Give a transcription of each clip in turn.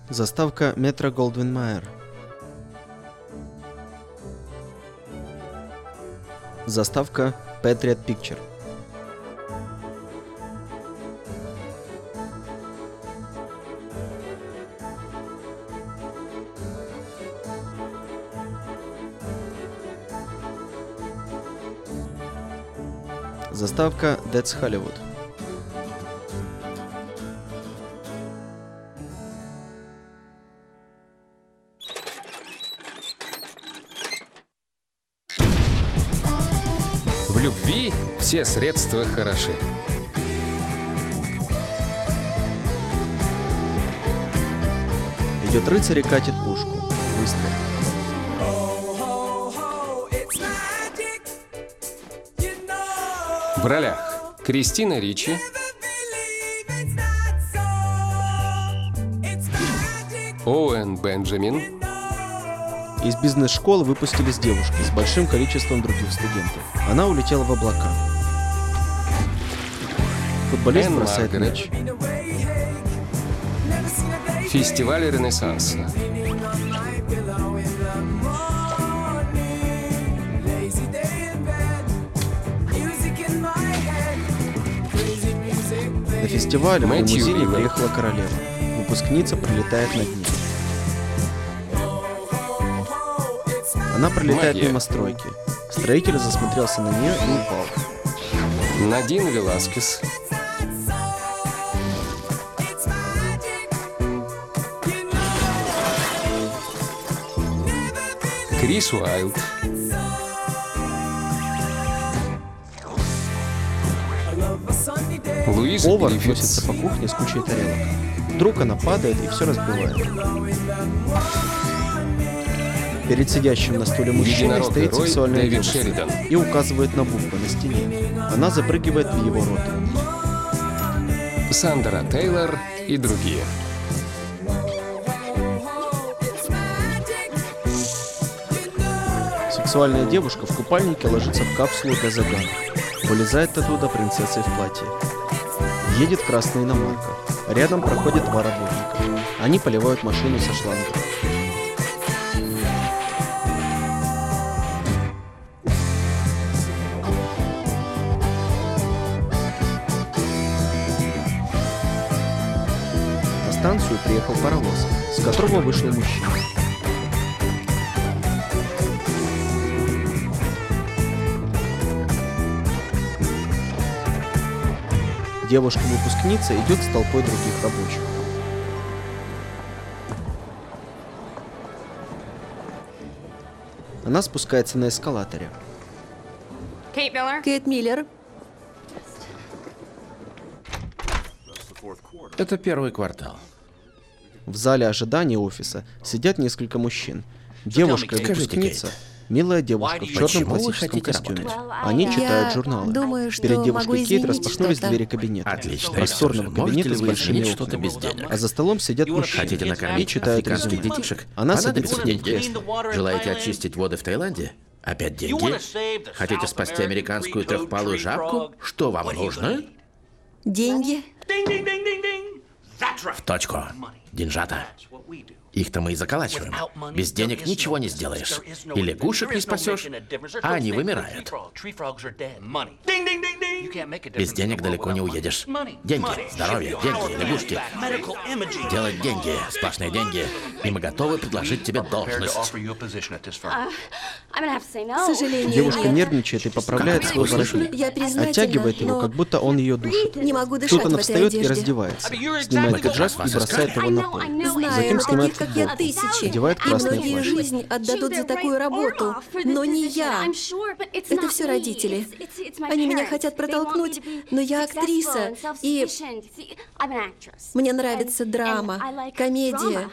Заставка Метро-Голдвин-Майер. Заставка Patriot Picture. Заставка That's Hollywood. В любви все средства хороши. Идет рыцарь и катит пушку. Выстрел. В ролях Кристина Ричи, Оуэн Бенджамин, Из бизнес-школы выпустились девушки с большим количеством других студентов. Она улетела в облака. Футболист Энн бросает Маргарет. мяч. фестиваль Ренессанса, На фестивале в Мэтью лимузине Уиллер. приехала королева. Выпускница пролетает над ней. Она пролетает Магия. мимо стройки. Строитель засмотрелся на нее и упал. Надин Веласкес, Крис Уайлд, Луиза Повар Гриффитс, носится по кухне с кучей тарелок. Вдруг она падает и все разбивает. Перед сидящим на стуле мужчиной единорог стоит герой сексуальная Дэвид девушка Шеридан, и указывает на буквы на стене. Она запрыгивает в его рот. Сандра Тейлор и другие. Сексуальная девушка в купальнике ложится в капсулу для загара. Вылезает оттуда принцесса в платье. Едет красная иномарка. Рядом проходят два работника. Они поливают машину со шланга. На станцию приехал паровоз, с которого вышел мужчина. Девушка-выпускница идет с толпой других рабочих. Она спускается на эскалаторе. Кейт Миллер. Это первый квартал. В зале ожидания офиса сидят несколько мужчин. Девушка и Скажите, выпускница. Кейт, Милая девушка в черном почему вы классическом хотите костюме. работать? Они Я читают журналы. думаю, что Перед могу девушкой Кейт изменить распахнулись что-то. двери кабинета. Отлично. Просторного Можете кабинета ли с вы большими изменить что-то окнами. без денег? А за столом сидят мужчины. Хотите и накормить читают африканских резюме. детишек? Она Понадобится садится в ней в деньги? кресло. Желаете очистить воды в Таиланде? Опять деньги? Хотите спасти американскую трехпалую жабку? Что вам нужно? Деньги. В точку. Деньжата. Их-то мы и заколачиваем. Без денег ничего не сделаешь. И лягушек не спасешь, а они вымирают. Без денег далеко не уедешь. Деньги, здоровье, деньги, лягушки. Делать деньги, сплошные деньги. И мы готовы предложить тебе должность. К сожалению, Девушка нет. нервничает и поправляет Как свой это? воротник. Я признательна, Оттягивает его, но как будто он ее душит. не могу дышать Тут в она этой встает и одежде. раздевается. Мы Снимает как пиджак раз и вас бросает его на пол. Знаю, Затем но снимает таких, как я, футболку. тысячи. Одевает И красный многие плащ. жизни отдадут за такую работу. Но не я. Это все родители. Они меня хотят протолкнуть, но я актриса, и мне нравится драма, комедия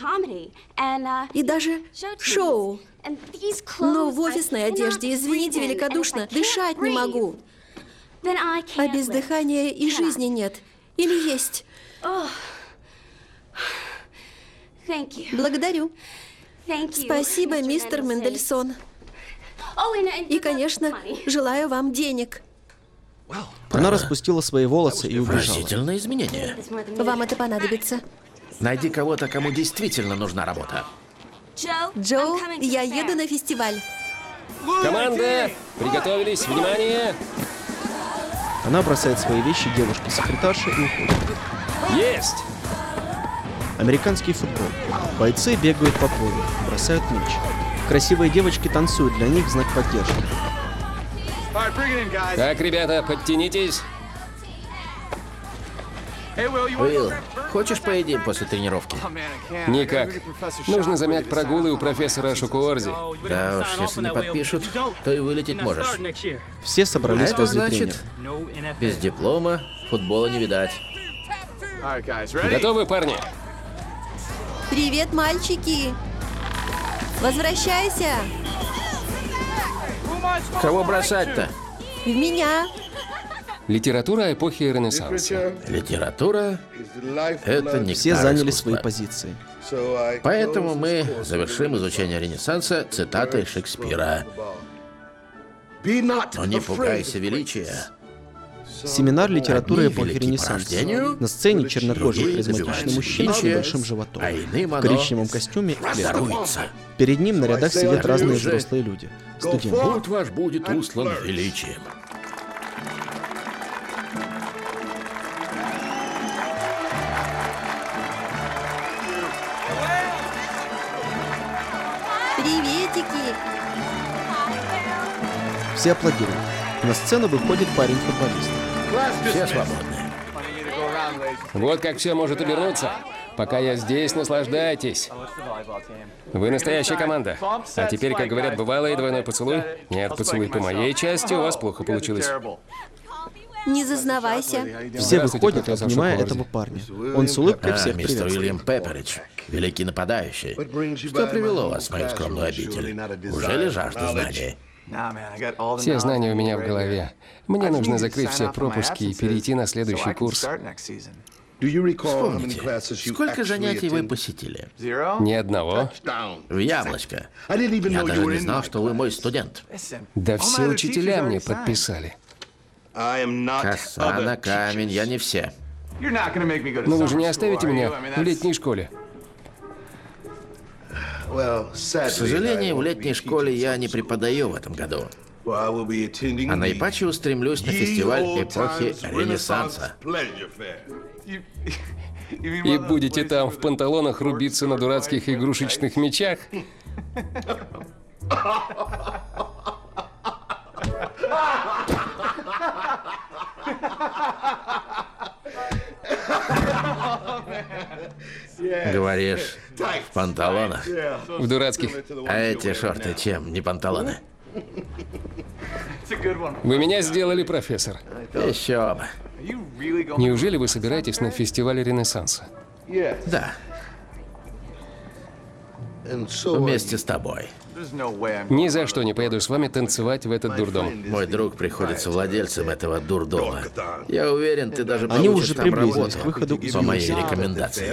и даже шоу. Но в офисной одежде, извините великодушно, дышать не могу. А без дыхания и жизни нет. Или есть. Благодарю. Спасибо, мистер Мендельсон. И, конечно, желаю вам денег. Она распустила свои волосы и убежала. Поразительное изменение. Вам это понадобится. Найди кого-то, кому действительно нужна работа. Джо, я еду на фестиваль. Команда, приготовились, внимание! Она бросает свои вещи девушке-секретарше и уходит. Есть! Американский футбол. Бойцы бегают по полю, бросают мяч. Красивые девочки танцуют для них в знак поддержки. Так, ребята, подтянитесь. Уилл, хочешь поедим после тренировки? Никак. Нужно замять прогулы у профессора Шокуорзи. Да уж, если не подпишут, то и вылететь можешь. Все собрались Это возле значит, тренера. без диплома футбола не видать. Готовы, парни? Привет, мальчики! Возвращайся! Кого бросать-то? В меня! Литература эпохи Ренессанса. Литература — это не Все заняли свои позиции. Поэтому мы завершим изучение Ренессанса цитатой Шекспира. «Но не пугайся величия». Семинар литературы Одни эпохи велики по Ренессанса. рождению, На сцене чернокожий другие харизматичный добиваются мужчина с величия, большим животом. а иным В оно коричневом костюме и клетке. даруется. Перед ним на рядах сидят разные же, взрослые люди. Студенты. Путь ваш будет услан величием. Приветики! Все аплодируют. На сцену выходит парень-футболист. Все свободны. Вот как все может обернуться. Пока я здесь, наслаждайтесь. Вы настоящая команда. А теперь, как говорят бывалые, двойной поцелуй. Нет, поцелуй по моей части, у вас плохо получилось. Не зазнавайся. Все Здравствуйте, выходят, профессор обнимая Шокуорзи. этого парня. Он с улыбкой всех Мистер приветствует. Уильям Пепперидж, великий нападающий. Что привело вас в мою скромную обитель? Неужели жажда знаний? Все знания у меня в голове. Мне нужно закрыть все пропуски и перейти на следующий курс. Вспомните, сколько занятий вы посетили? Ни одного. В яблочко. Я даже не знал, что вы мой студент. Да все учителя мне подписали. Коса на камень, я не все. Но вы же не оставите меня в летней школе. К сожалению, в летней школе я не преподаю в этом году. А наипаче устремлюсь на фестиваль эпохи Ренессанса. И будете там в панталонах рубиться на дурацких игрушечных мечах? Говоришь, в панталонах? В дурацких. А эти шорты чем, не панталоны? Вы меня сделали, профессор. Еще бы. Неужели вы собираетесь на фестивале Ренессанса? Да. Вместе с тобой. Ни за что не поеду с вами танцевать в этот дурдом. Мой друг приходится владельцем этого дурдома. Я уверен, ты даже Они получишь уже там приблизились работу к выходу по моей рекомендации.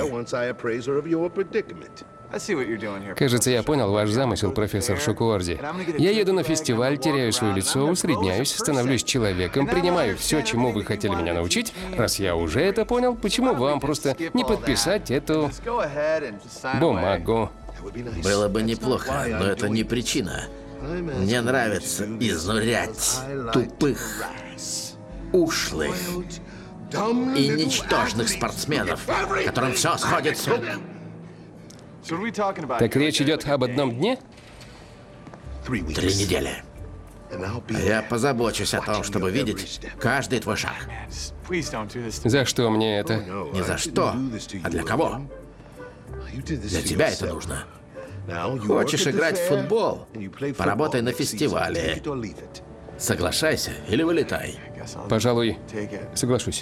Кажется, я понял ваш замысел, профессор Шокуорзи. Я еду на фестиваль, теряю свое лицо, усредняюсь, становлюсь человеком, принимаю все, чему вы хотели меня научить. Раз я уже это понял, почему вам просто не подписать эту бумагу? Было бы неплохо, но это не причина. Мне нравится изнурять тупых, ушлых и ничтожных спортсменов, которым все сходит с рук. Так речь идет об одном дне? 3 недели. А я позабочусь о том, чтобы видеть каждый твой шаг. За что мне это? Не за что, а для кого? Для тебя это нужно. Хочешь играть в футбол? Поработай на фестивале. Соглашайся или вылетай. Пожалуй, соглашусь.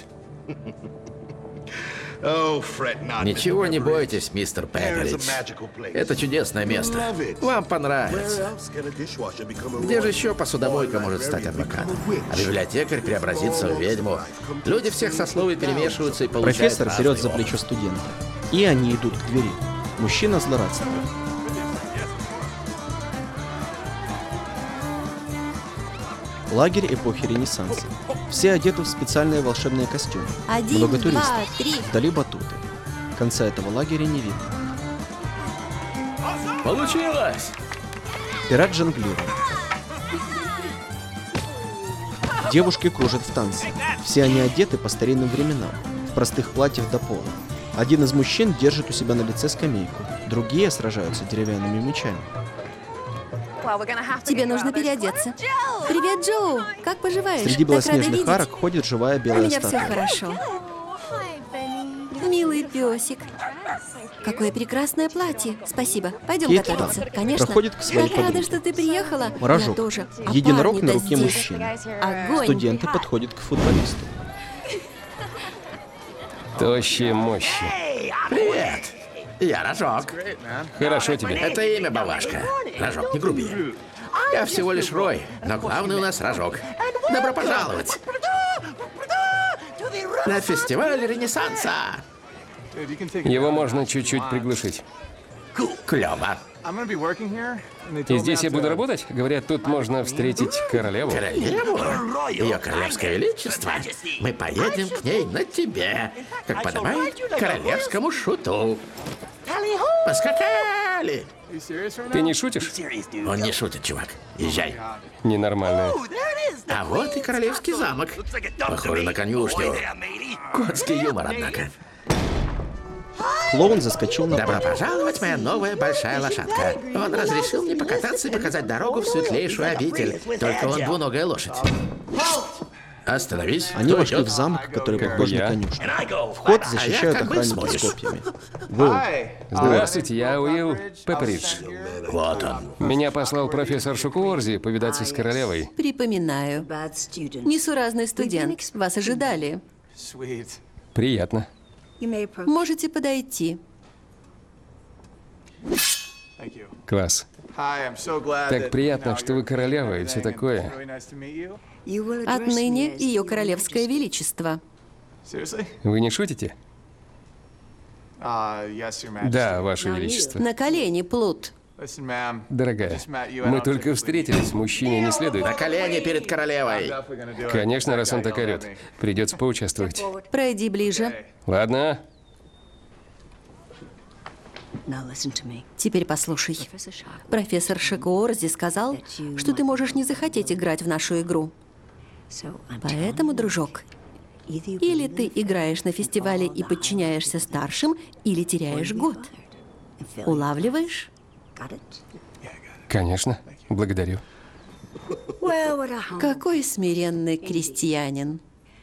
Ничего не бойтесь, мистер Пепперидж. Это чудесное место. Вам понравится. Где же еще посудомойка может стать адвокатом? А библиотекарь преобразится в ведьму. Люди всех сословий перемешиваются и получают Профессор разный берет за опыт. плечо студента. И они идут к двери. Мужчина злорадствует. Лагерь эпохи Ренессанса. Все одеты в специальные волшебные костюмы. 1, Много 2, туристов. 3. Вдали батуты. Конца этого лагеря не видно. Получилось! Пират жонглирует. Девушки кружат в танце. Все они одеты по старинным временам, в простых платьях до пола. Один из мужчин держит у себя на лице скамейку, другие сражаются деревянными мечами. Тебе нужно переодеться. Привет, Джоу! Как поживаешь? Среди Так рада белоснежных видеть. арок ходит живая У белая меня все статуя. хорошо. Милый песик. Какое прекрасное платье. Спасибо. Пойдем Кейт готовиться. там. Конечно. Проходит к своей Так рада, подруге. что ты приехала. Рожок. Я тоже. А Единорог на парни-то руке здесь. мужчины. Огонь. Студенты подходят к футболисту. Тощие мощи. Привет! Я Рожок. Хорошо тебе. Это имя Бавашка. Рожок, не груби. Я всего лишь Рой, но главный у нас Рожок. Добро пожаловать! На фестиваль Ренессанса! Его можно чуть-чуть приглушить. Клёво. И здесь я буду работать? Говорят, тут можно встретить королеву. Королеву? Ее королевское величество. Мы поедем к ней на тебе, как подобает королевскому шуту. Поскакали! Ты не шутишь? Он не шутит, чувак. Езжай. Ненормальная. А вот и королевский замок. Похоже на конюшню. Котский юмор, однако. Клоун заскочил на Добро парк. пожаловать, моя новая большая лошадка. Он разрешил мне покататься и показать дорогу в светлейшую обитель. Только он двуногая лошадь. Остановись. Они Кто вошли идет? в замок, который похож на я. конюшню. Вход защищают как бы охранники с смотришь. копьями. Уилл, Здравствуйте, я Уилл Пепперидж. Вот он. Меня послал профессор Шукуорзи повидаться с королевой. Припоминаю. Несуразный студент. Вас ожидали. Приятно. Можете подойти. Класс. Так приятно, что вы королева и все такое. Отныне ее королевское величество. Вы не шутите? Да, Ваше Величество. На колени, плут. Дорогая, мы только встретились, мужчине не следует. На колени перед королевой. Конечно, раз он так орет. Придется поучаствовать. Пройди ближе. Ладно. Теперь послушай. Профессор Шакуорзи сказал, что ты можешь не захотеть играть в нашу игру. Поэтому, дружок, или ты играешь на фестивале и подчиняешься старшим, или теряешь год. Улавливаешь? Конечно. Благодарю. Какой смиренный крестьянин.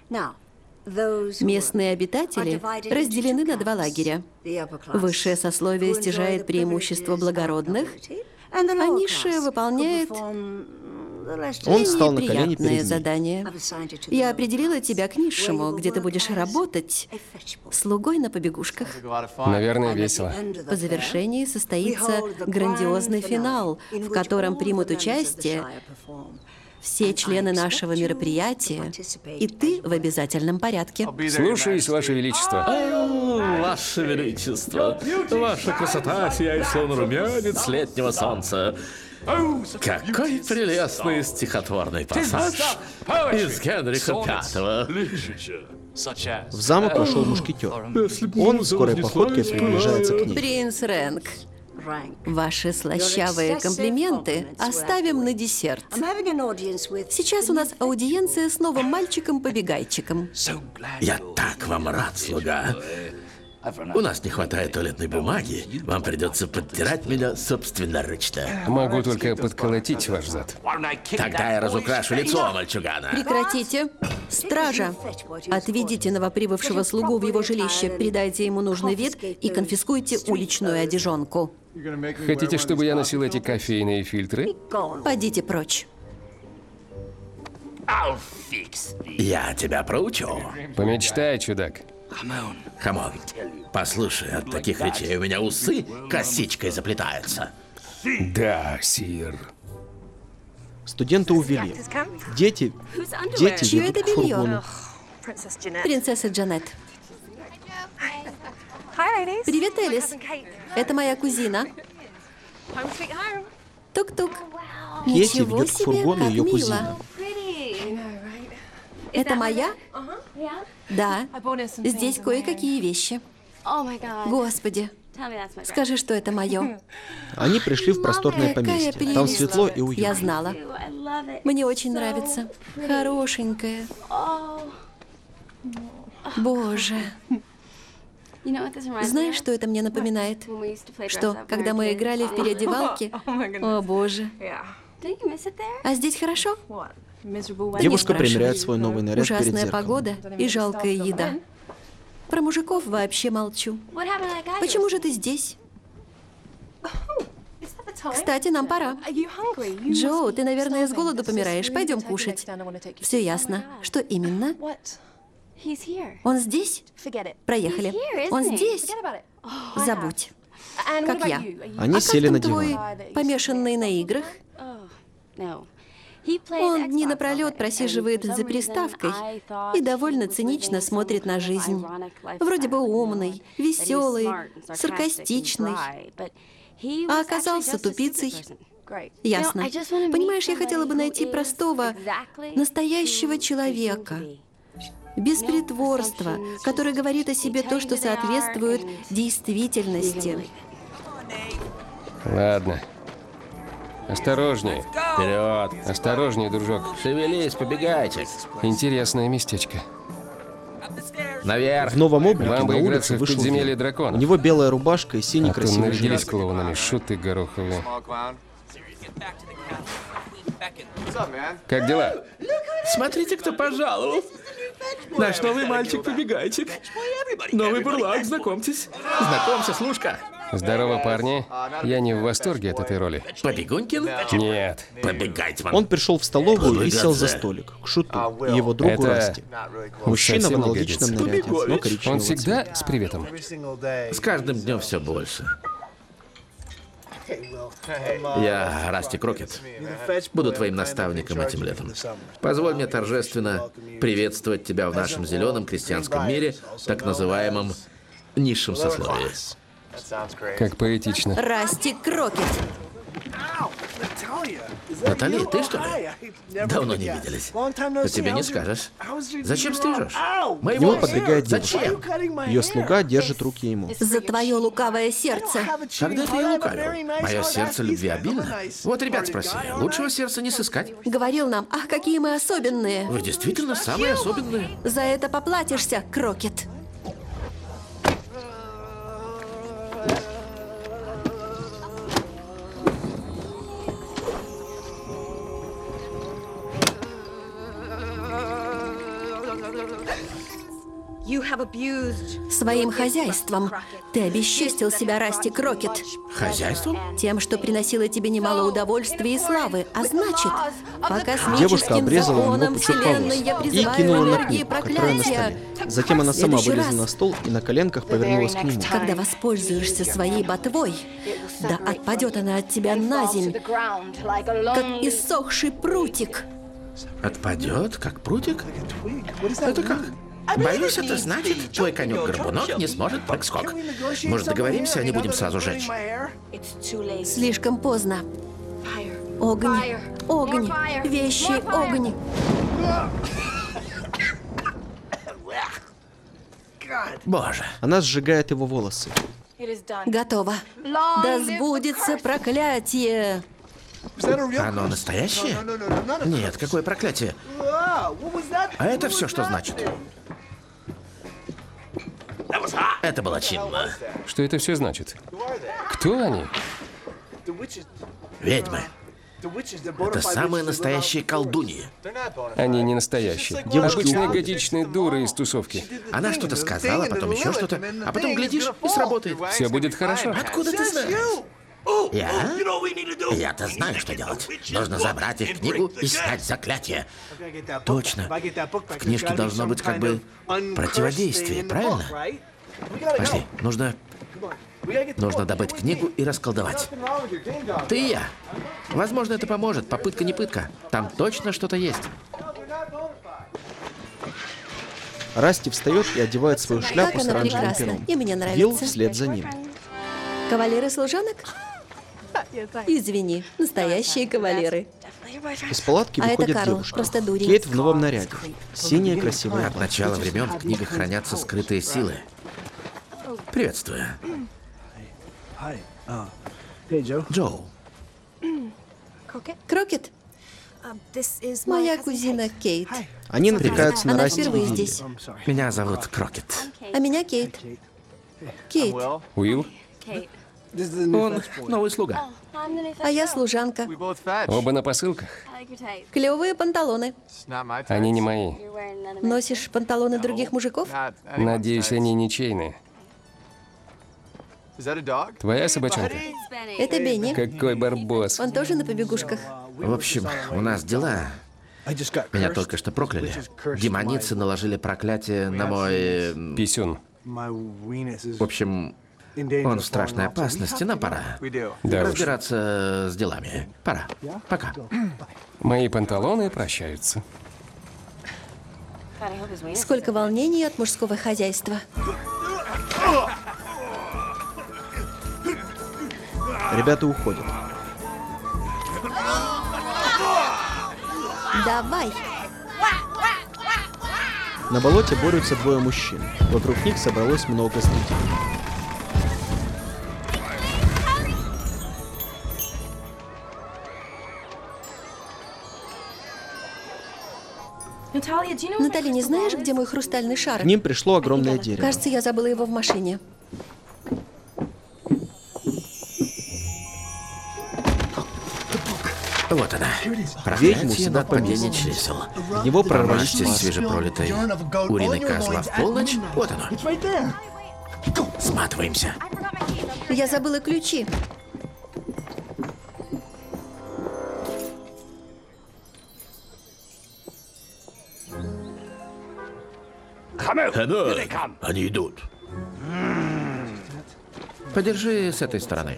Местные обитатели разделены на два лагеря. Высшее сословие стяжает преимущество благородных, а низшее выполняет Он встал на колени неприятное перед ней. задание. Я определила тебя к низшему, где ты будешь работать слугой на побегушках. Наверное, весело. По завершении состоится грандиозный финал, в котором примут участие все члены нашего мероприятия, и ты в обязательном порядке. Слушаюсь, Ваше Величество. Ваше Величество, ваша красота сияет, словно румянец летнего солнца. Какой прелестный стихотворный пассаж из Генриха V. В замок вошел мушкетер. Он скорой походкой приближается к ней. Принц Рэнк, ваши слащавые комплименты оставим на десерт. Сейчас у нас аудиенция с новым мальчиком-побегайчиком. Я так вам рад, слуга. У нас не хватает туалетной бумаги. Вам придется подтирать меня собственноручно. Могу только подколотить ваш зад. Тогда я разукрашу лицо мальчугана. Прекратите. Стража, отведите новоприбывшего слугу в его жилище, придайте ему нужный вид и конфискуйте уличную одежонку. Хотите, чтобы я носил эти кофейные фильтры? Пойдите прочь. Я тебя проучу. Помечтай, чудак. Хамон, послушай, от таких речей у меня усы косичкой заплетаются. Да, сир. Студента увели. Дети Чье ведут это к белье? фургону. Принцесса Джанет. Привет, Элис. Это моя кузина. Тук-тук. Кейти Ничего ведет к себе, фургону как ее мило. кузину. Это моя? Да. Здесь кое-какие вещи. Господи, скажи, что это мое. Они пришли в просторное Какая поместье. прелесть. Там светло и уютно. Я знала. Мне очень нравится. Хорошенькая. Боже. Знаешь, что это мне напоминает? Что, когда мы играли в переодевалки? О, боже. А здесь хорошо? Девушка Не примеряет спрашивай. свой новый наряд перед Ужасная зеркалом. погода и жалкая еда. Про мужиков вообще молчу. Почему же ты здесь? Кстати, нам пора. Джо, ты, наверное, с голоду помираешь. Пойдем кушать. Все ясно. Что именно? Он здесь? Проехали. Он здесь? Забудь. Как я. Они А сели как на там твой диван. помешанный на играх? Он дни напролет просиживает за приставкой и довольно цинично смотрит на жизнь. Вроде бы умный, веселый, саркастичный, а оказался тупицей. Ясно. Понимаешь, я хотела бы найти простого, настоящего человека, без притворства, который говорит о себе то, что соответствует действительности. Ладно. Осторожнее. Вперед! Осторожнее, дружок. Шевелись, побегайте. Интересное местечко. Наверх! В новом облике Вам бы на играться улице в вышел подземелье Вилл. У дракона. него белая рубашка и синий А то красивый нарядились жилет. клоунами, шуты гороховые. Как дела? Смотрите, кто пожаловал. Наш новый мальчик-побегайчик. Новый бурлак, знакомьтесь. Знакомься, слушка. Здорово, парни. Я не в восторге от этой роли. Побегунькин? Нет. Побегайтман. Он пришел в столовую и сел за Побегаться. столик к Шуту и его другу Это Расти. Мужчина в совсем не аналогичном годится. наряде, но Он коричневого всегда цвета. с приветом. С каждым днем все больше. Я Расти Крокет. Буду твоим наставником этим летом. Позволь мне торжественно приветствовать тебя в нашем зеленом крестьянском мире, так называемом низшем сословии. Как поэтично. Расти Крокет. Натали, ты что ли? Давно не виделись. По тебе не скажешь. Зачем стрижешь? К Мои нему волосы. подбегает девушка. Зачем? Ее слуга держит руки ему. За твое лукавое сердце. Когда ты я лукавил? Мое сердце любви обильно. Вот ребят спросили, лучшего сердца не сыскать. Говорил нам, ах, какие мы особенные. Вы действительно самые особенные. За это поплатишься, Крокет. Своим хозяйством ты обесчестил себя, Расти Крокет. Хозяйством? Тем, что приносило тебе немало удовольствия и славы. А значит, по Девушка космическим обрезала ему законам пучок Вселенной волос я и призываю кинула на энергии книгу, которая на проклятия. столе. Затем она В сама следующий вылезла раз, на стол и на коленках повернулась к нему. когда воспользуешься своей ботвой, да отпадет она от тебя на земь, как иссохший прутик. Отпадет, как прутик? Это как? Боюсь, это значит, твой конек-горбунок не сможет прыг-скок. Может, договоримся, а не будем сразу жечь? Слишком поздно. Огонь, огонь, вещи, огонь. Боже. Она сжигает его волосы. Готово. Да сбудется проклятие. Оно настоящее? Нет, какое проклятие? А это все что значит? Это было чинно. Что это все значит? Кто они? Ведьмы. Это самые настоящие колдуньи. Они не настоящие. Обычные годичные дуры из тусовки. Она что-то сказала, потом еще что-то, а потом, глядишь, и сработает. Все будет хорошо. Откуда ты знаешь? Я? Я-то знаю, что делать. Нужно забрать их книгу и снять заклятие. Точно. В книжке должно быть как бы противодействие, правильно? Пошли, нужно добыть книгу и расколдовать. Ты и я. Возможно, это поможет. Попытка не пытка. Там точно что-то есть. Расти встает и одевает свою шляпу Как с она оранжевым прекрасна. пером. И мне Вилл нравится. вслед за ним. Кавалеры служанок? Извини, настоящие кавалеры. Из палатки А это выходит Карл, девушка. просто дурень. Кейт в новом наряде. Синее красивое От платье. начала времен в книгах хранятся скрытые силы. Приветствую. Джоу. Крокет? Моя кузина Кейт. Они натыкаются на Она Расти впервые и Вилли. здесь. Меня зовут Крокет. А меня Кейт. Кейт. Уилл? Он новый слуга. А я служанка. Оба на посылках. Клевые панталоны. Они не мои. Носишь панталоны других мужиков? Надеюсь, они ничейные. Твоя собачонка? Это Бенни. Какой барбос. Он тоже на побегушках. В общем, у нас дела. Меня только что прокляли. Демоницы наложили проклятие на мой... Писюн. В общем, он в страшной опасности. Нам пора. Да уж. Разбираться с делами. Пора. Пока. Мои панталоны прощаются. Сколько волнений от мужского хозяйства. Ребята уходят. Давай. На болоте борются двое мужчин. Вокруг них собралось много зрителей. Натали, не знаешь, где мой хрустальный шар? К ним пришло огромное дерево. Кажется, я забыла его в машине. Вот она. Ведьму Проклятие сюда над падением повесили. чресел. В него прорвались Помажьте маски. свежепролитой уриной козла в полночь. Вот оно. Сматываемся. Я забыла ключи. Они идут. Подержи с этой стороны.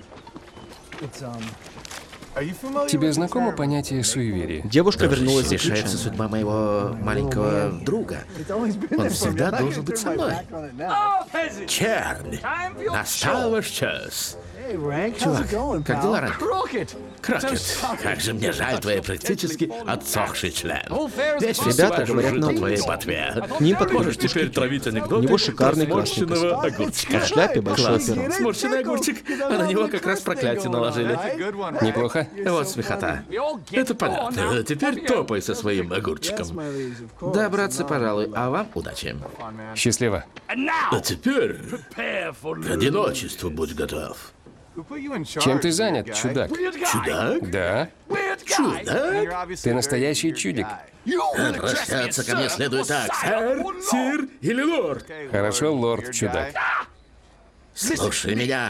Тебе знакомо понятие суеверия? Девушка вернулась за Решается ключами. судьба моего маленького друга. Он всегда должен быть со мной. Чернь, настал ваш час. Чувак, как дела, Рэнк? Крокет, как же мне жаль твой практически отсохший член. Весь Ребята фестиваль говорят жужжит на на твоей улице. ботве. К ним подходит Можешь теперь травить анекдоты У него шикарный про красный сморщенного костюм. огурчика. В шляпе большое Класс. перо. Сморщенный огурчик, а на него как раз проклятие наложили. Неплохо. Вот смехота. Это понятно. Теперь топай со своим огурчиком. Да, братцы, пожалуй. А вам удачи. Счастливо. А теперь к одиночеству будь готов. Чем ты занят, чудак? Чудак? Да. Чудак? Ты настоящий чудик. Обращаться ко мне следует так. Сир или лорд? Хорошо, лорд-чудак. Слушай меня.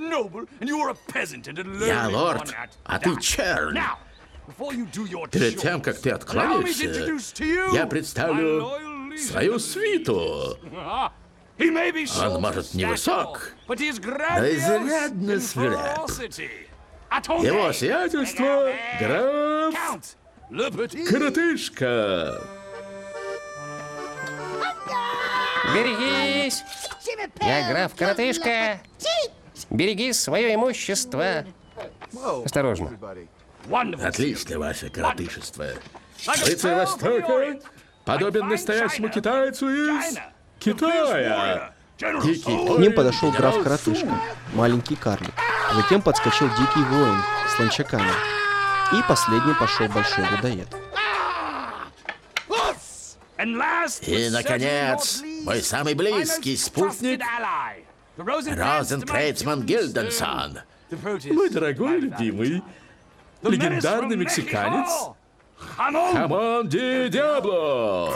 Я лорд, а ты чернь. Перед тем, как ты откланяешься, я представлю свою свиту. Он, может, невысок, но изрядно свиреп. Его сиятельство — граф Коротышка. Берегись! Я граф Коротышка. Береги свое имущество. Осторожно. Отлично, ваше коротышество. Рыцарь Востока подобен настоящему китайцу из Китая. Дикий К ним подошел граф Коротышка, маленький карлик. Затем подскочил дикий воин с ланчаками. И последним пошел большой людоед. И, наконец, мой самый близкий спутник Розенкрейцман Гильденсон. Мой дорогой любимый, легендарный мексиканец Хамон Ди Диабло.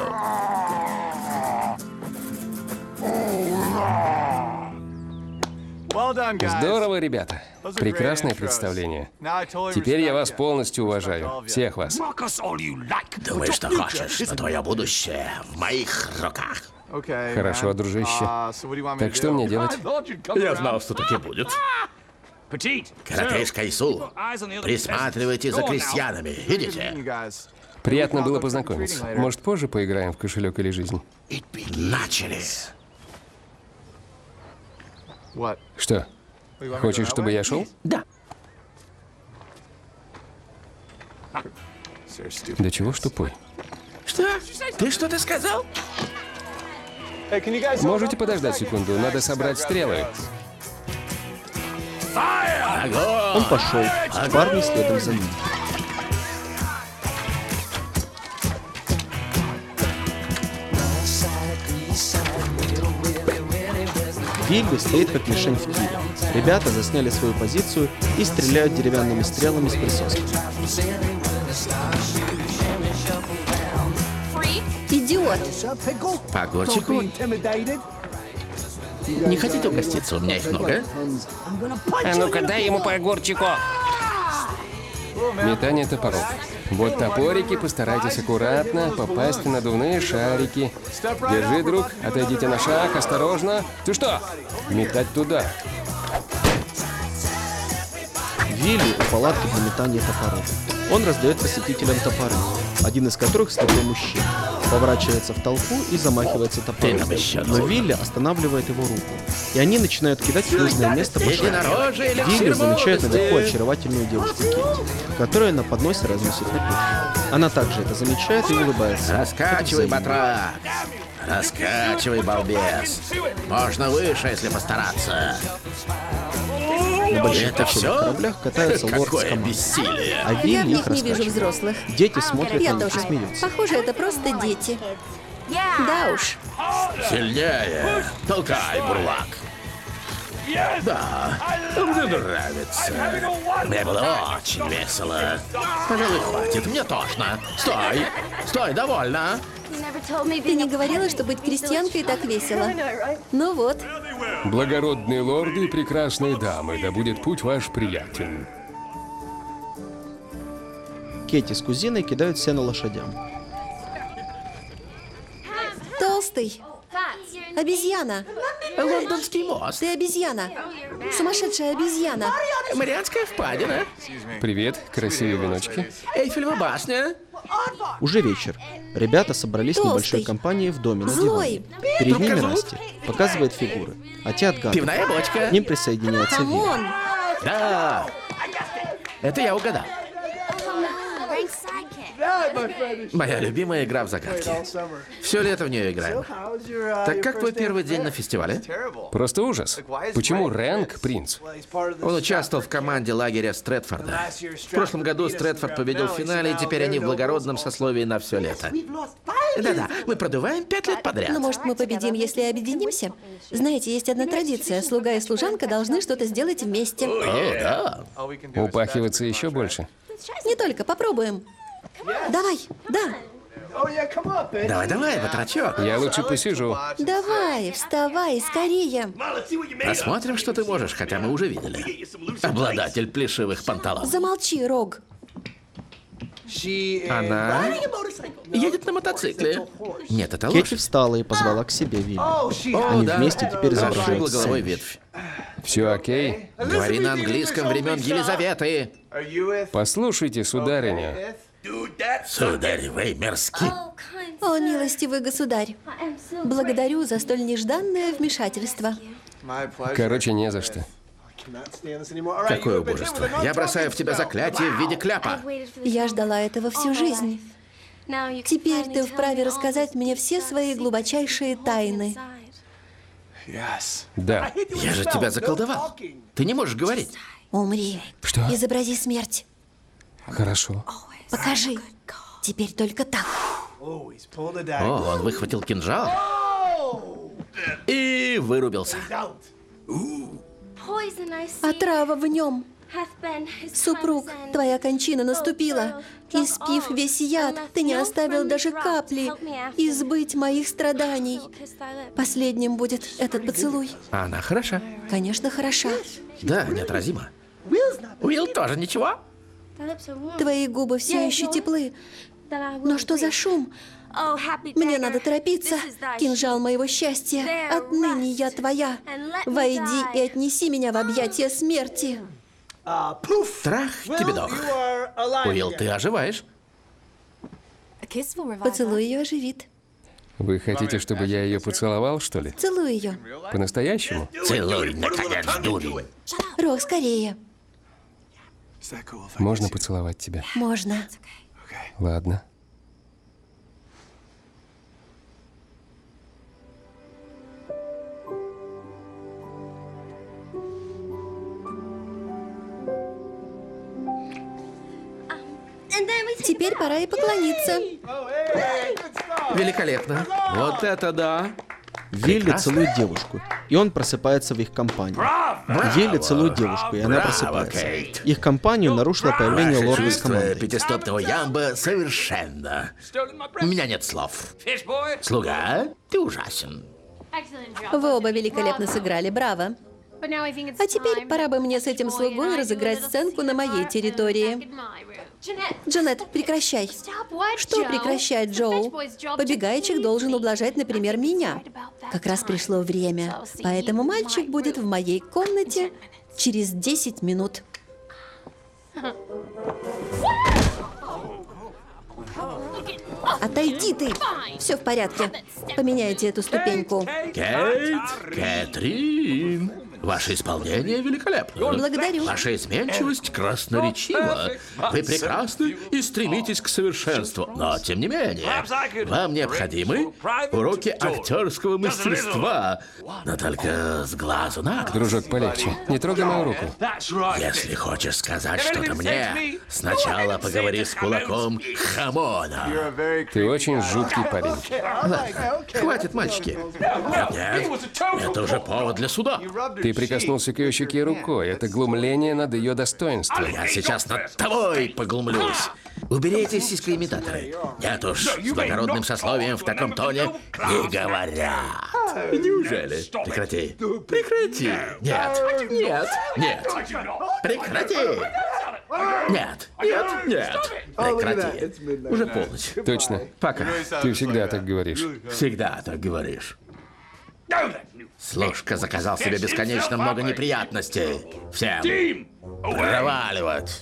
Здорово, ребята. Прекрасное представление. Теперь я вас полностью уважаю. Всех вас. Думай, что хочешь, но твое будущее в моих руках. Хорошо, дружище. Так что мне делать? Я знал, что так и будет. Коротышка Ису, присматривайте за крестьянами. Идите. Приятно было познакомиться. Может, позже поиграем в кошелек или жизнь? Начали. Что? Хочешь, чтобы я шел? Да. Да чего ж тупой? Что? Ты что-то сказал? Можете подождать секунду? Надо собрать стрелы. Он пошел, парни следом за ним. Вилли стоит как мишень в тире. Ребята засняли свою позицию и стреляют деревянными стрелами с присосками. Идиот! По огурчику? Не хотите угоститься? У меня их много. А ну-ка, дай ему по огурчику. Метание топоров. Вот топорики, постарайтесь аккуратно попасть в надувные шарики. Держи, друг, отойдите на шаг, осторожно. Ты что? Метать туда. Вилли у палатки для метания топоров. Он раздает посетителям топоры, один из которых слепой мужчина. Поворачивается в толпу и замахивается топором. Но Вилли останавливает его руку. И они начинают кидать в нужное место по шагу. Вилли замечает наверху очаровательную девушку Кетти, которая на подносе разносит напитки. Она также это замечает и улыбается. Раскачивай, батрак! Раскачивай, балбес! Можно выше, если постараться. На больших Это все? кораблях катаются лорд с командой. Бессилие. А Я Вилли в их них не вижу раскачивает. взрослых. Дети смотрят Я на них и тоже. смеются. Похоже, это просто дети. Да уж. Сильнее. Толкай, бурлак. Да, мне нравится. Мне было очень весело. Пожалуй, хватит, мне тошно. Стой, стой, довольно. Ты не говорила, что быть крестьянкой так весело? Ну вот. Благородные лорды и прекрасные дамы, да будет путь ваш приятен. Кетти с кузиной кидают сено лошадям. Толстый. Обезьяна. Лондонский мост. Ты обезьяна. Сумасшедшая обезьяна. Марианская впадина. Привет, красивые веночки. Эйфелева башня. Уже вечер. Ребята собрались Толстый. небольшой компанией в доме на Злой. диване. Перед ними Расти. Показывает фигуры. А те отгадывают. Пивная бочка. К ним присоединяется Вилли. Камон. Да. Это я угадал. Моя любимая игра в загадки. Все лето в нее играем. Так как твой первый день на фестивале? Просто ужас. Почему Рэнк принц? Он участвовал в команде лагеря Стрэдфорда. В прошлом году Стрэдфорд победил в финале, и теперь они в благородном сословии на все лето. Да-да, мы продуваем 5 лет подряд. Ну, может, мы победим, если объединимся? Знаете, есть одна традиция. Слуга и служанка должны что-то сделать вместе. О, да. Упахиваться еще больше. Не только, попробуем. Давай, да. Давай, батрачок. Я лучше посижу. Давай, вставай, скорее. Посмотрим, что ты можешь, хотя мы уже видели. Обладатель плешивых панталон. Замолчи, Рог. Она едет на мотоцикле. Нет, это Кетти лошадь. встала и позвала к себе Вилли. О, Они да. вместе теперь изображают Ошибла сцену. ветвь. Все окей? Говори на английском времен Елизаветы. Послушайте, сударыня. Сударь, вы мерзки. О, милостивый государь. Благодарю за столь нежданное вмешательство. Короче, не за что. Какое убожество. Я бросаю в тебя заклятие в виде кляпа. Я ждала этого всю жизнь. Теперь ты вправе рассказать мне все свои глубочайшие тайны. Да. Я же тебя заколдовал. Ты не можешь говорить. Умри. Что? Изобрази смерть. Хорошо. Покажи. Теперь только так. О, он выхватил кинжал и вырубился. Отрава в нем. Супруг, твоя кончина наступила. Испив весь яд, ты не оставил даже капли избыть моих страданий. Последним будет этот поцелуй. Она хороша. Конечно, хороша. Да, неотразима. Уилл тоже ничего. Твои губы все еще теплы. Но что за шум? Мне надо торопиться. Кинжал моего счастья. Отныне я твоя. Войди и отнеси меня в объятия смерти. Трах, тебе дох. Уилл, ты оживаешь. Поцелуй ее оживит. Вы хотите, чтобы я ее поцеловал, что ли? Целуй ее. По-настоящему? Целуй, наконец, дурень. Рог, скорее. Можно поцеловать тебя? Можно. Ладно. Теперь пора и поклониться. Великолепно. Вот это да. Вилли Прекрасно. целует девушку, и он просыпается в их компании. Вилли целует девушку, и она Браво, просыпается. Кейт. Их компанию нарушило появление Ваше лорда с чувство командой. пятистопного ямба совершенно. У меня нет слов. Слуга, ты ужасен. Вы оба великолепно сыграли, браво. А теперь пора бы мне с этим слугой разыграть сценку на моей территории. Джанет, прекращай. Что прекращать, Джоу? Побегайчик должен ублажать, например, меня. Как раз пришло время. Поэтому мальчик будет в моей комнате через 10 минут. Отойди ты! Все в порядке. Поменяйте эту ступеньку. Кейт, Кэтрин, ваше исполнение великолепно. Благодарю. Ваша изменчивость красноречива. Вы прекрасны и стремитесь к совершенству. Но, тем не менее, вам необходимы уроки актерского мастерства. Но только с глазу на глаз. Дружок, полегче. Не трогай мою руку. Если хочешь сказать что-то мне, сначала поговори с кулаком хамона. Ты очень жуткий парень. Ладно, хватит, мальчики. Нет, это уже повод для суда. Ты прикоснулся к ее щеке рукой. Это глумление над ее достоинством. Я сейчас над тобой поглумлюсь. Убери эти сиськоимитаторы. Нет уж, с благородным сословием в таком тоне не говорят. Неужели? Прекрати. Прекрати. Нет. Нет. Нет. Прекрати. Нет. Нет. Нет. Прекрати. Уже полночь. Точно. Пока. Ты всегда так говоришь. Всегда так говоришь. Служка заказал себе бесконечно много неприятностей. Всем проваливать.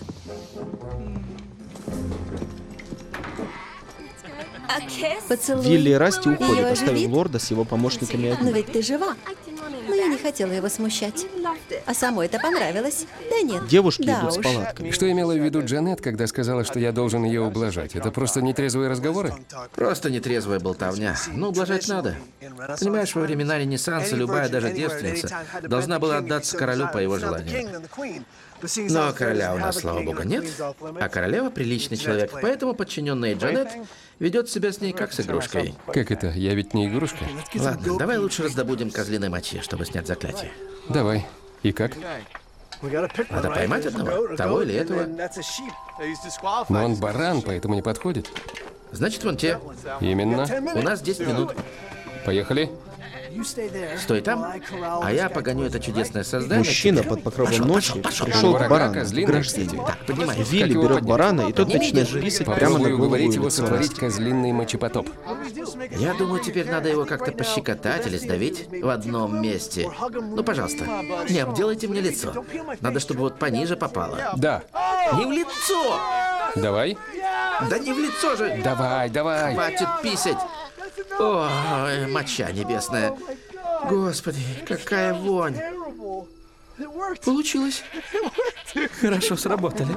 Поцелуй. Вилли и Расти Её уходят, оставив оживит? лорда с его помощниками Но одних. ведь ты жива. Но я не хотела его смущать. А самой это понравилось. Да нет. Девушки да идут с уж. палатками. Что имела в виду Джанет, когда сказала, что я должен ее ублажать? Это просто нетрезвые разговоры? Просто нетрезвая болтовня. Ну, ублажать надо. Понимаешь, во времена Ренессанса любая, даже девственница, должна была отдаться королю по его желанию. Но короля у нас, слава богу, нет. А королева приличный человек, поэтому подчиненная Джанет ведет себя с ней как с игрушкой. Как это? Я ведь не игрушка. Ладно, давай лучше раздобудем козлиной мочи, чтобы снять заклятие. Давай. И как? Надо поймать одного, того или этого. Но он баран, поэтому не подходит. Значит, вон те. Именно. У нас 10 минут. Поехали. Стой там, а я погоню это чудесное создание. Мужчина под покровом ночи пришел к Врага барану, к козлиный, гражданину. Так, поднимай. Вилли Как его берет поднять? барана, и тот Не начинает видишь? писать прямо на Попробую голову уговорить его лица сотворить Расти. козлиный мочепотоп. Я думаю, теперь надо его как-то пощекотать или сдавить в одном месте. Ну, пожалуйста, не обделайте мне лицо. Надо, чтобы вот пониже попало. Да. Не в лицо! Давай. Да не в лицо же! Давай, давай. Хватит писать! Ой, моча небесная. Господи, какая вонь. Получилось. Хорошо сработали.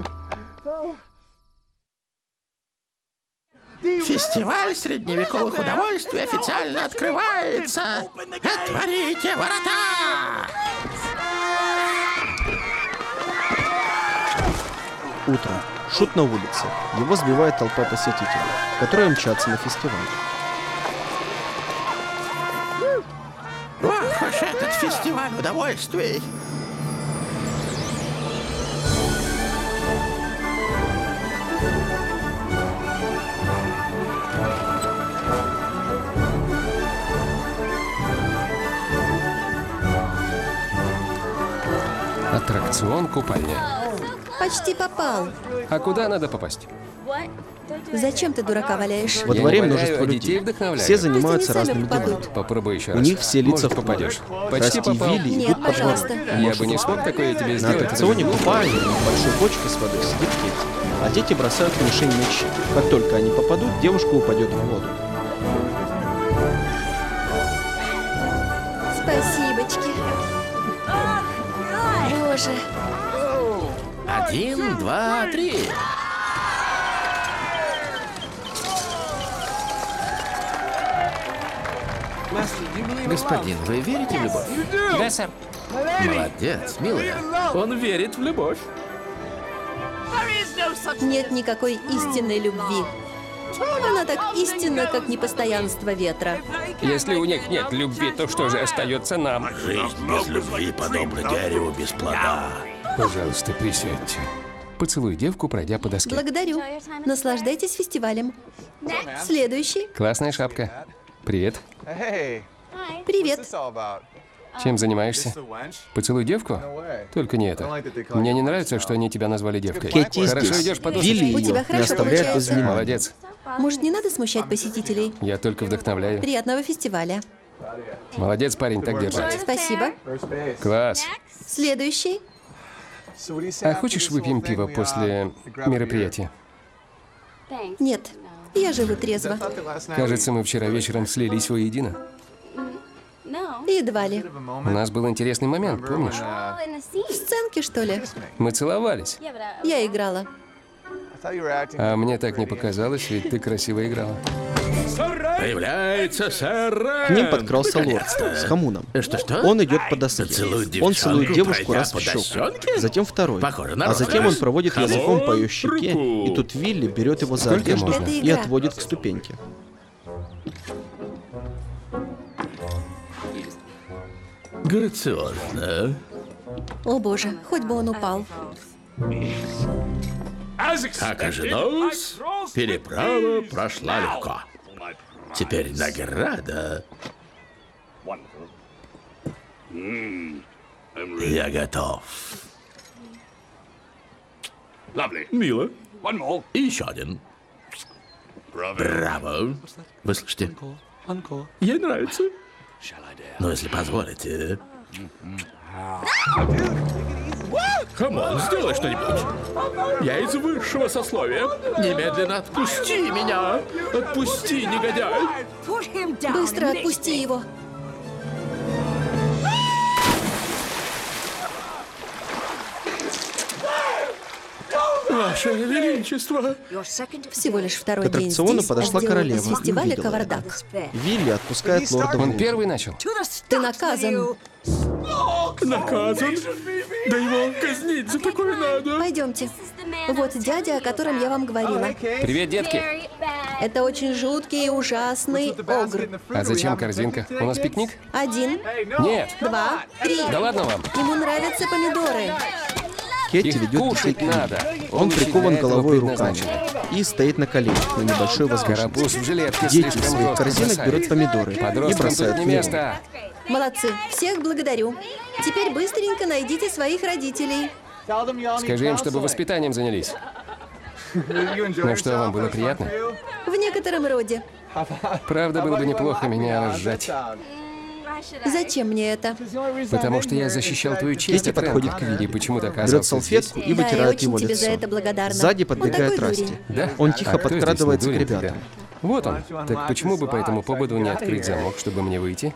Фестиваль средневековых удовольствий официально открывается. Отворите ворота! Утро. Шут на улице. Его сбивает толпа посетителей, которые мчатся на фестиваль. Ох уж этот фестиваль удовольствий! Аттракцион купальня. Почти попал. А куда надо попасть? Зачем ты дурака валяешь? Во Я дворе не валяю, множество а людей. детей вдохновляю. Все занимаются Пусть они сами разными делами. попадут. Попробуй еще У раз. них все лица Может, в попадешь. пробу. Почти Расти и попал. Вилли Нет, идут по двору. пожалуйста. Я бы не смог такое тебе На сделать. аттракционе купальни в большой бочке с водой сидит Кетти, а дети бросают в мишень мячи. Как только они попадут, девушка упадет в воду. Спасибочки. Боже. 1, 2, 3. Господин, вы верите в любовь? Да, сэр. Молодец, милая. Он верит в любовь. Нет никакой истинной любви. Она так истинна, как непостоянство ветра. Если у них нет любви, то что же остается нам? Жизнь без любви подобна дереву без плода. Пожалуйста, присядьте. Поцелуй девку, пройдя по доске. Благодарю. Наслаждайтесь фестивалем. Следующий. Классная шапка. Привет. Привет. Чем занимаешься? Поцелуй девку? Только не это. Мне не нравится, что они тебя назвали девкой. Кэти Хорошо здесь. идешь по Вилли У тебя ее не хорошо оставляет без получается. внимания. Молодец. Может, не надо смущать посетителей? Я только вдохновляю. Приятного фестиваля. Молодец, парень, так держать. Спасибо. Класс. Следующий. А хочешь выпьем пиво после мероприятия? Нет, я живу трезво. Кажется, мы вчера вечером слились воедино. Едва ли. У нас был интересный момент, помнишь? В сценке, что ли? Мы целовались. Я играла. А мне так не показалось, ведь ты красиво играла. Появляется сэр Рэнд. К ним подкрался лорд Наконец-то. с хамуном. Что? Он идет по доске. Целует Он целует девчонку, девушку пройдя раз в по щеку. дощенке? Затем второй. Похоже на А затем он розыгрыш. проводит языком по ее щеке, руку. и тут Вилли берет его за Сколько одежду можно? Это и игра. отводит к ступеньке. Грациозно. О боже, хоть бы он упал. Как ожидалось, переправа прошла легко. Теперь награда. Я готов. Мило. И еще один. Браво. Вы слышите? Ей нравится. Но если позволите... Хамон, сделай что-нибудь. Я из высшего сословия. Немедленно отпусти меня. Отпусти, негодяй. Быстро отпусти его. Ваше Величество. Всего лишь второй К день аттракциону здесь, подошла а сделал королева из и фестиваля увидела кавардак. Вилли отпускает лорда Он Ву. первый начал. Ты наказан. Наказан. Да его казнить за такое надо. Пойдемте. Вот дядя, о котором я вам говорила. Привет, детки. Это очень жуткий и ужасный огр. А зачем корзинка? У нас пикник? 1, Нет. 2, 3. Да ладно вам. Ему нравятся помидоры. Кэти Их ведет детей кушать к Вилли. надо. Он Овощи прикован для этого головой и руками предназначены. и стоит на коленях на небольшой возвышенности. Карапуз в жилетке Дети из слишком своих жестко корзинок бросает. берут помидоры и Подросткам бросают тут в не него. место. Молодцы. Всех благодарю. Теперь быстренько найдите своих родителей. Скажи им, чтобы воспитанием занялись. Ну что, вам было приятно? В некотором роде. Правда, было бы неплохо меня разжать. Зачем мне это? Потому что я защищал твою честь Кэти от Рэнда. подходит к Вилли. И почему-то Берет оказался здесь. салфетку и Да, я вытирает очень его тебе за лицо. это благодарна. Сзади Он подбегает такой Расти. дурень. Да? Он тихо А кто здесь подкрадывается к не дурень ребятам. тогда? Вот он. Так почему бы по этому поводу не открыть замок, чтобы мне выйти?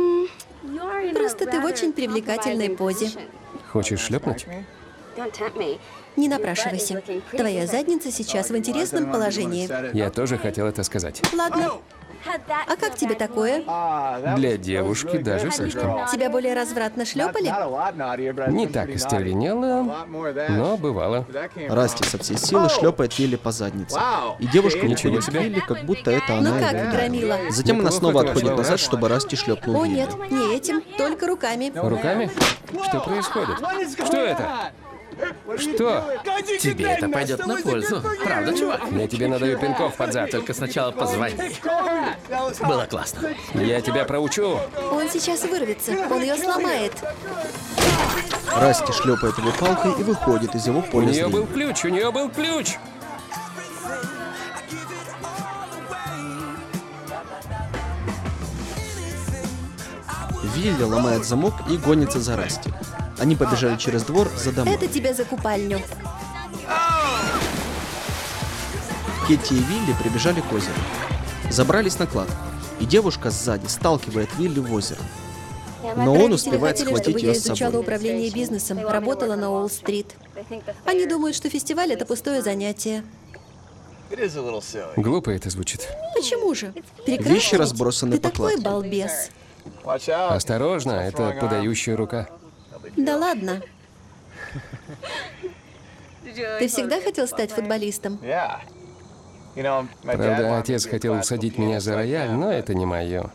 Просто ты в очень привлекательной позе. Хочешь шлепнуть? Не напрашивайся. Твоя задница сейчас в интересном положении. Я тоже хотел это сказать. Ладно. А как тебе такое? Для девушки даже слишком. Тебя более развратно шлепали? Не так остервенело, но бывало. Расти со всей силы шлепает Вилли по заднице. И девушка Ничего уходит к себе. Вилли, как будто это Ну она как, его. громила? Затем она Неплохо снова ты отходит вошла в назад, раж. чтобы Расти шлепнул О Вилли. нет, не этим, только руками. Руками? Что происходит? Что это? Что? Тебе это пойдет на пользу. Правда, чувак? Я тебе надаю пинков под зад. Только сначала позвони. Было классно. Я тебя проучу. Он сейчас вырвется, он ее сломает. Расти шлепает его палкой и выходит из его У поля нее был зрения. ключ, у нее был ключ. Вилли ломает замок и гонится за Расти. Они побежали через двор за домом. Это тебе за купальню. Кэти и Вилли прибежали к озеру. Забрались на кладку, и девушка сзади сталкивает Вилли в озеро. Но он Родители успевает хотели, схватить чтобы ее я с изучала собой. управление бизнесом, работала на Уолл-стрит. Они думают, что фестиваль — это пустое занятие. Глупо это звучит. Почему же? Прекрасно. Вещи разбросаны Ты по такой кладке. балбес. Осторожно, это подающая рука. Да ладно. Ты всегда хотел стать футболистом? Правда, отец хотел усадить меня за рояль, но это не мое.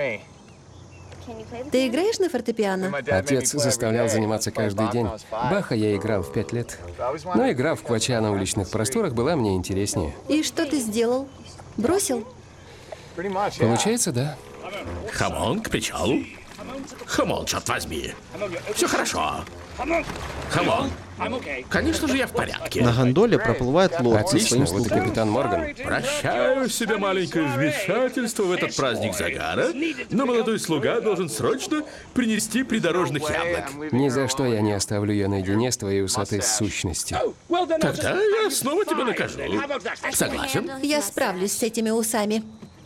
Ты играешь на фортепиано? Отец заставлял заниматься каждый день. Баха я играл в 5 лет. Но игра в квача на уличных просторах была мне интереснее. И что ты сделал? Бросил? Получается, да. Хамон к причалу. Хамон, черт возьми. Все хорошо. Хамон. Конечно же, я в порядке. На гондоле проплывает лорд со своим Отлично, вот и слугой. капитан Морган. Прощаю себе маленькое вмешательство в этот праздник загара, но молодой слуга должен срочно принести придорожных яблок. Ни за что я не оставлю ее наедине с твоей усатой сущностью. Тогда я снова тебя накажу. Согласен. Я справлюсь с этими усами.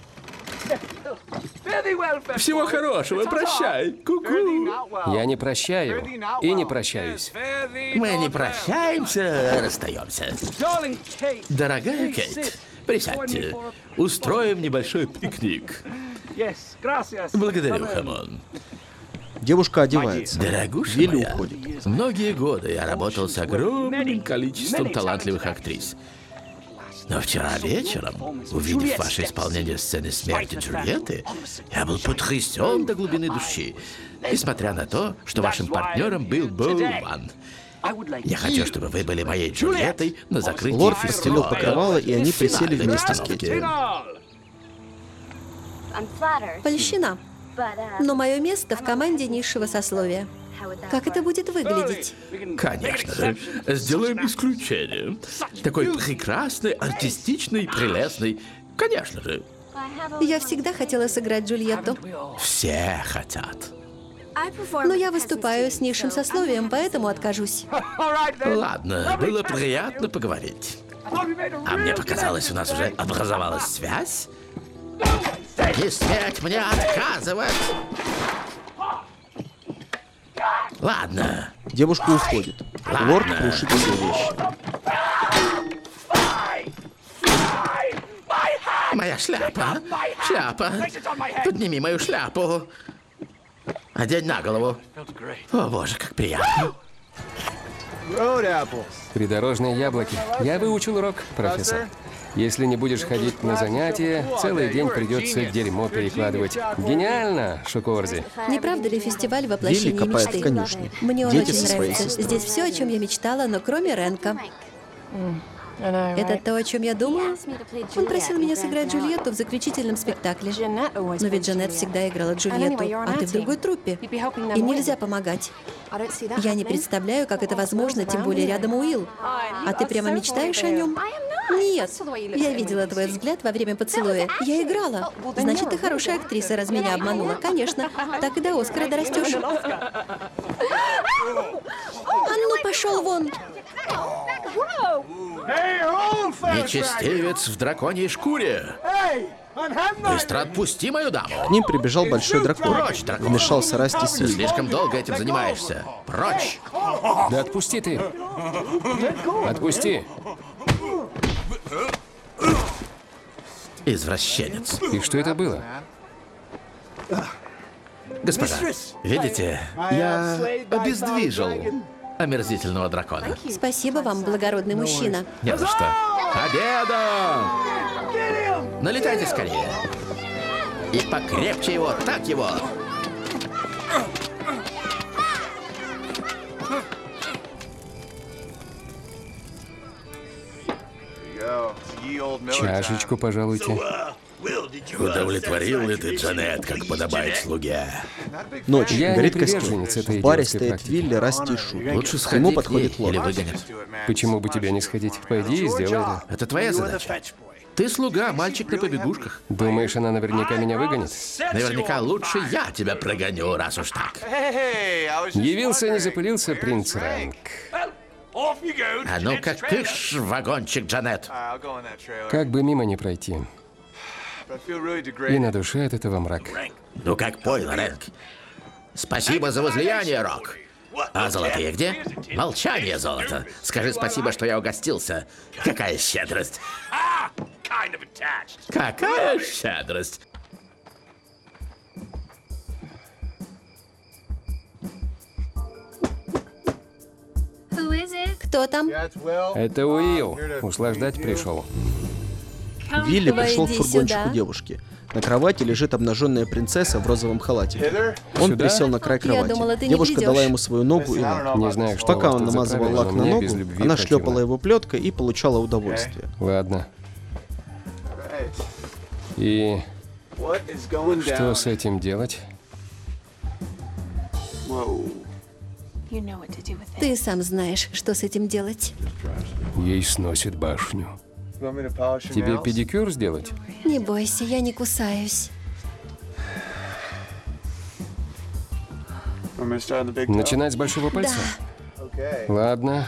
Всего хорошего, прощай. Ку-ку. Я не прощаю и не прощаюсь. Мы не прощаемся, а расстаемся. Дорогая Кейт, присядьте. Устроим небольшой пикник. Благодарю, Хамон. Девушка одевается. Дорогуша Еле моя, уходит. многие годы я работал с огромным количеством талантливых актрис. Но вчера вечером, увидев ваше исполнение сцены смерти Джульетты, я был потрясен до глубины души, несмотря на то, что вашим партнером был Боуман. Я хочу, чтобы вы были моей Джульеттой на закрытии Лорд постелил фестиваля. покрывало, и они присели Финальной вместе с постановки. Кейт. Польщена. Но мое место в команде низшего сословия. Как это будет выглядеть? Конечно же. Сделаем исключение. Такой прекрасный, артистичный, прелестный. Конечно же. Я всегда хотела сыграть Джульетту. Все хотят. Но я выступаю с низшим сословием, поэтому откажусь. Ладно, было приятно поговорить. А мне показалось, у нас уже образовалась связь. Не сметь мне отказывать! Ладно. Девушка уходит. Лорд крушит все вещи. Моя шляпа. Шляпа. Подними мою шляпу. Одень на голову. О, боже, как приятно. Придорожные яблоки. Я выучил урок, профессор. Если не будешь ходить на занятия, целый день придется дерьмо перекладывать. Гениально, Шокуорзи. Не правда ли фестиваль Вилли воплощения копает в мечты? конюшне. Мне он Дети очень со своей нравится. сестрой. Здесь все, о чем я мечтала, но кроме Рэнка. Это то, о чем я думаю? Он просил меня сыграть Джульетту в заключительном спектакле. Но ведь Джанет всегда играла Джульетту, а ты в другой труппе. Им нельзя помогать. Я не представляю, как это возможно, тем более рядом Уилл. А ты прямо мечтаешь о нем? Нет. Я видела твой взгляд во время поцелуя. Я играла. Значит, ты хорошая актриса, раз меня обманула. Конечно. Так и до Оскара дорастешь. А ну, пошел вон! Нечестивец в драконьей шкуре. Быстро отпусти мою даму. К ним прибежал большой дракон. Прочь, дракон. Вмешался Расти с Ты Вилли. слишком долго этим занимаешься. Прочь. Да отпусти ты. Отпусти. Извращенец. И что это было? Господа, видите, я обездвижил омерзительного дракона. Спасибо вам, благородный мужчина. Не за что. Победа! Налетайте скорее. И покрепче его, так его. Чашечку, пожалуйте. Удовлетворил ли ты Джанет, как подобает слуге? Ночь. Я Горит не костер. приверженец этой В баре идиотской стоит практики. Вилли, Расти и Шу. Лучше К сходи нему к подходит ней или лорд. выгонят. Почему бы тебе не сходить? Пойди и сделай это. Это твоя задача. Ты слуга, мальчик на побегушках. Думаешь, она наверняка меня выгонит? Наверняка лучше я тебя прогоню, раз уж так. Явился, не запылился принц Рэнк. А ну-ка, кыш, вагончик, Джанет. Как бы мимо не пройти. И на душе от этого мрак. Ну как понял, Рэнк. Спасибо за возлияние, Рок. А золотые где? Молчание, золото. Скажи спасибо, что я угостился. Какая щедрость. Какая щедрость. Кто там? Это Уилл. Услаждать пришел. Вилли пришел в Войди фургончик сюда. у девушки. На кровати лежит обнаженная принцесса в розовом халатике. Он Сюда? присел на край кровати. думала, ты не Девушка придешь. дала ему свою ногу и лак. Не знаю, что Пока у вас он тут за намазывал правила, лак но на мне без ногу, любви она противно. шлепала его плеткой и получала удовольствие. Ладно. И что с этим делать? Ты сам знаешь, что с этим делать. Ей сносит башню. Тебе педикюр сделать? Не бойся, я не кусаюсь. Начинать с большого пальца? Ладно.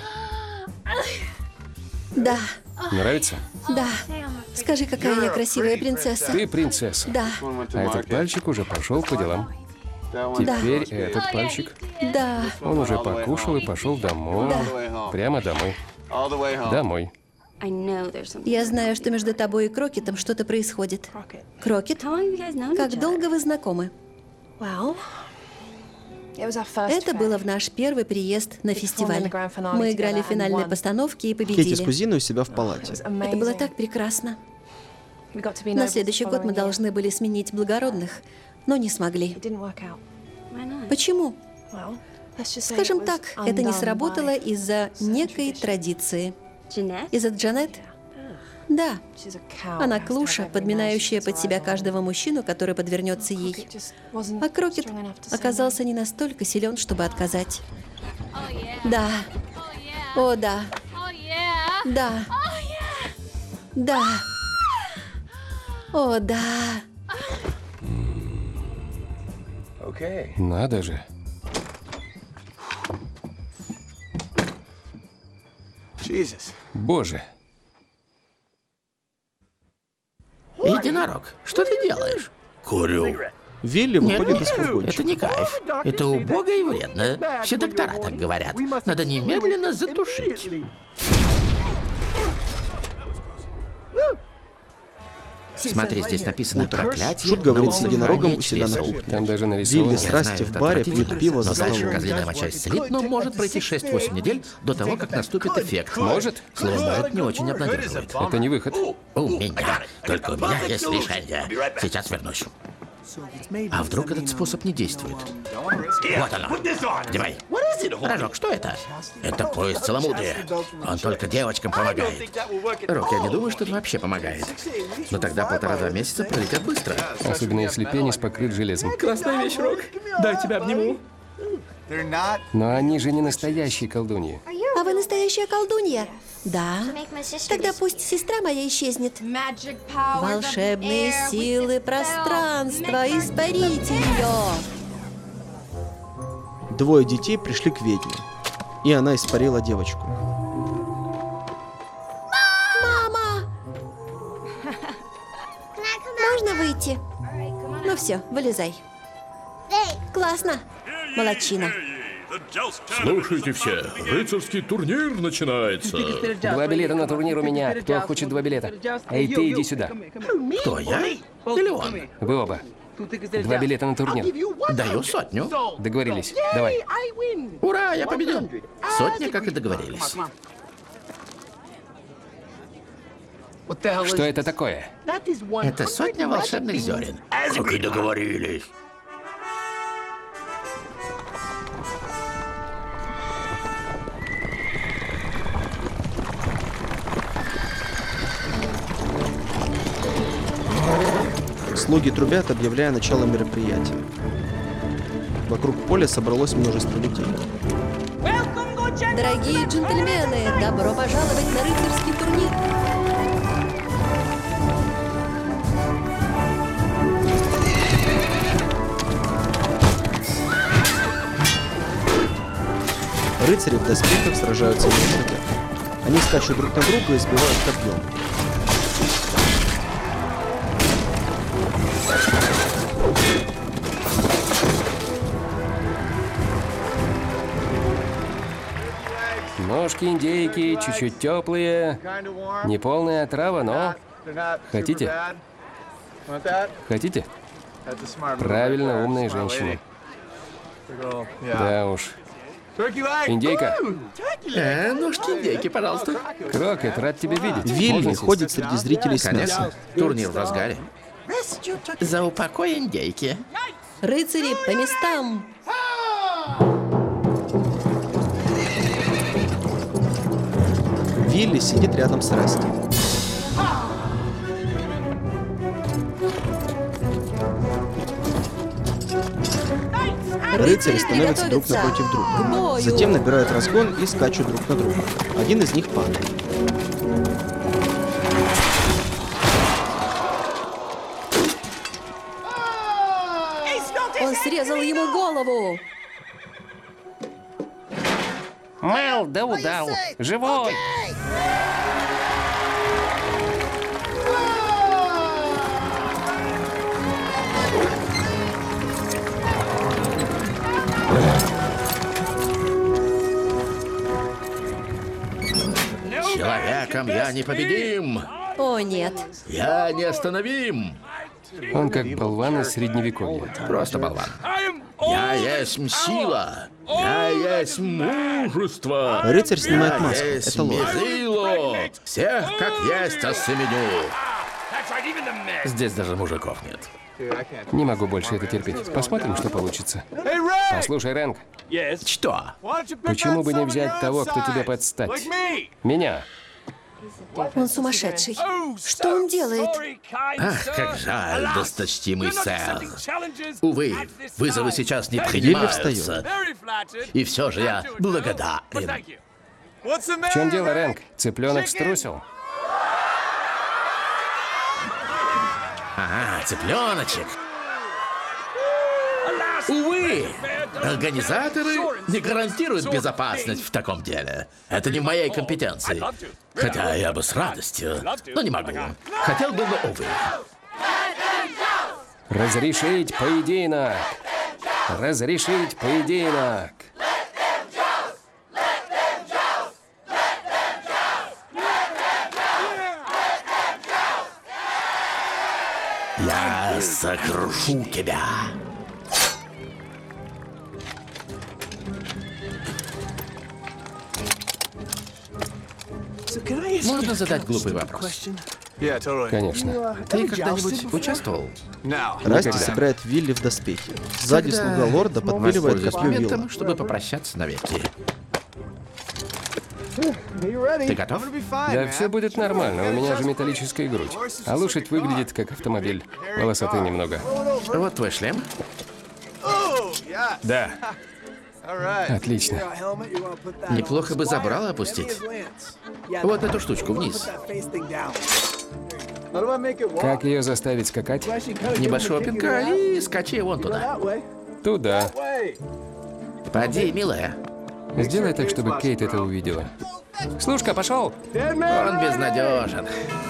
Да, Нравится? да. Скажи, какая я красивая принцесса. Ты принцесса. Да, А этот пальчик уже пошел по делам. Теперь этот пальчик. да. Он уже покушал и пошел домой. Прямо домой. Домой. Я знаю, что между тобой и Крокетом что-то происходит. Крокет? Как долго вы знакомы? Это было в наш первый приезд на фестиваль. Мы играли в финальной постановке и Кэти с победили. кузиной у себя в палате. Это было так прекрасно. На следующий год мы должны были сменить благородных, но не смогли. Почему? Скажем так, это не сработало из-за некой традиции. Из-за Джанет? Да. Она клуша, подминающая под себя каждого мужчину, который подвернется ей. А Крокет оказался не настолько силен, чтобы отказать. Да. О, да. Да. Да. О, да. Надо же. Боже. Единорог, что ты делаешь? Курю. Вилли выходит из это фургончика. не кайф. Это убого и вредно. Все доктора так говорят. Надо немедленно затушить. Смотри, здесь написано проклятие. Шут говорит с нового единорогом у хранителя себя на Сауп. кухне. Там даже Вилли нарисовано. страсти в это баре отвратительно, пьют пиво но за дальше столом. козлиная моча исцелит, но может пройти 6-8 недель до того, как наступит эффект. Может? Слово «может» не очень обнадеживает. Это не выход. У меня. Только у меня есть решение. Сейчас вернусь. А вдруг этот способ не действует? Вот оно. Девай. Рожок, что это? Это поезд целомудрия. Он только девочкам помогает. Рок, я не думаю, что это вообще помогает. Но тогда 1,5-2 месяца пролетят быстро. Особенно если пенис покрыт железом. Красная вещь, Рок. Дай тебя обниму. Но они же не настоящие колдуньи. А вы настоящая колдунья? Да. Тогда пусть сестра моя исчезнет. Волшебные силы пространства, испарите ее. Двое детей пришли к ведьме, и она испарила девочку. Мама! Можно выйти? Ну все, вылезай. Классно. Молодчина. Слушайте все, рыцарский турнир начинается. 2 билета на турнир у меня. Кто хочет 2 билета? Эй, ты иди сюда. Кто, я? Или он? Вы оба. 2 билета на турнир. Даю 100. Договорились. Давай. Ура, я победил. 100, как и договорились. Что это такое? Это 100 волшебных зерен. Как и договорились. Слуги трубят, объявляя начало мероприятия. Вокруг поля собралось множество людей. Дорогие джентльмены, добро пожаловать на рыцарский турнир. Рыцари в доспехах сражаются на лошадях. Они скачут друг на друга и сбивают копьем. Ножки индейки, чуть-чуть теплые. Не полная отрава, но... Хотите? Хотите? Правильно, умная женщина. Да уж. Индейка, Ножки индейки, пожалуйста. Крокет, рад тебя видеть. Вилли Можно сесть? ходит среди зрителей с мясом. Конечно, турнир в разгаре. За упокой индейки. Рыцари, по местам! Вилли сидит рядом с Расти. Рыцари становятся друг напротив друга. Затем набирают разгон и скачут друг на друга. Один из них падает. Он срезал ему голову! Мэл, да удал. Живой. Человеком я непобедим. О, нет. Я неостановим. Он как болван из средневековья. Просто болван. Я есть сила. Я есть мужество. Рыцарь снимает маску. Я есть Это ложь. Мизило. Всех как есть осеменю. Здесь даже мужиков нет. Не могу больше это терпеть. Посмотрим, что получится. Послушай, Рэнк, Что? почему бы не взять того, кто тебе подстать? Меня. Он сумасшедший. Что он делает? Ах, как жаль, досточтимый сэр. Увы, вызовы сейчас не Вилли принимаются. встает. И все же я благодарен. В чем дело, Рэнк? Цыпленок струсил? Ага, цыпленочек. Увы, организаторы не гарантируют безопасность в таком деле. Это не в моей компетенции. Хотя я бы с радостью, но не могу. Хотел бы, но увы. Разрешить поединок! Разрешить поединок! Я сокрушу тебя. Можно задать глупый вопрос? Конечно. Ты когда-нибудь участвовал? Расти собирает Вилли в доспехи. Сзади слуга лорда подпиливает Воспользуюсь копье моментом, Вилла. чтобы попрощаться навеки. Ты готов? Да все будет нормально, у меня же металлическая грудь. А лошадь выглядит как автомобиль. Волосатый немного. Вот твой шлем. Да. Отлично. Неплохо бы забрало опустить. Вот эту штучку вниз. Как ее заставить скакать? Небольшого пинка и скачи вон туда. Туда. Поди, милая. Сделай так, чтобы Кейт это увидела. Слушка, пошел! Он безнадежен.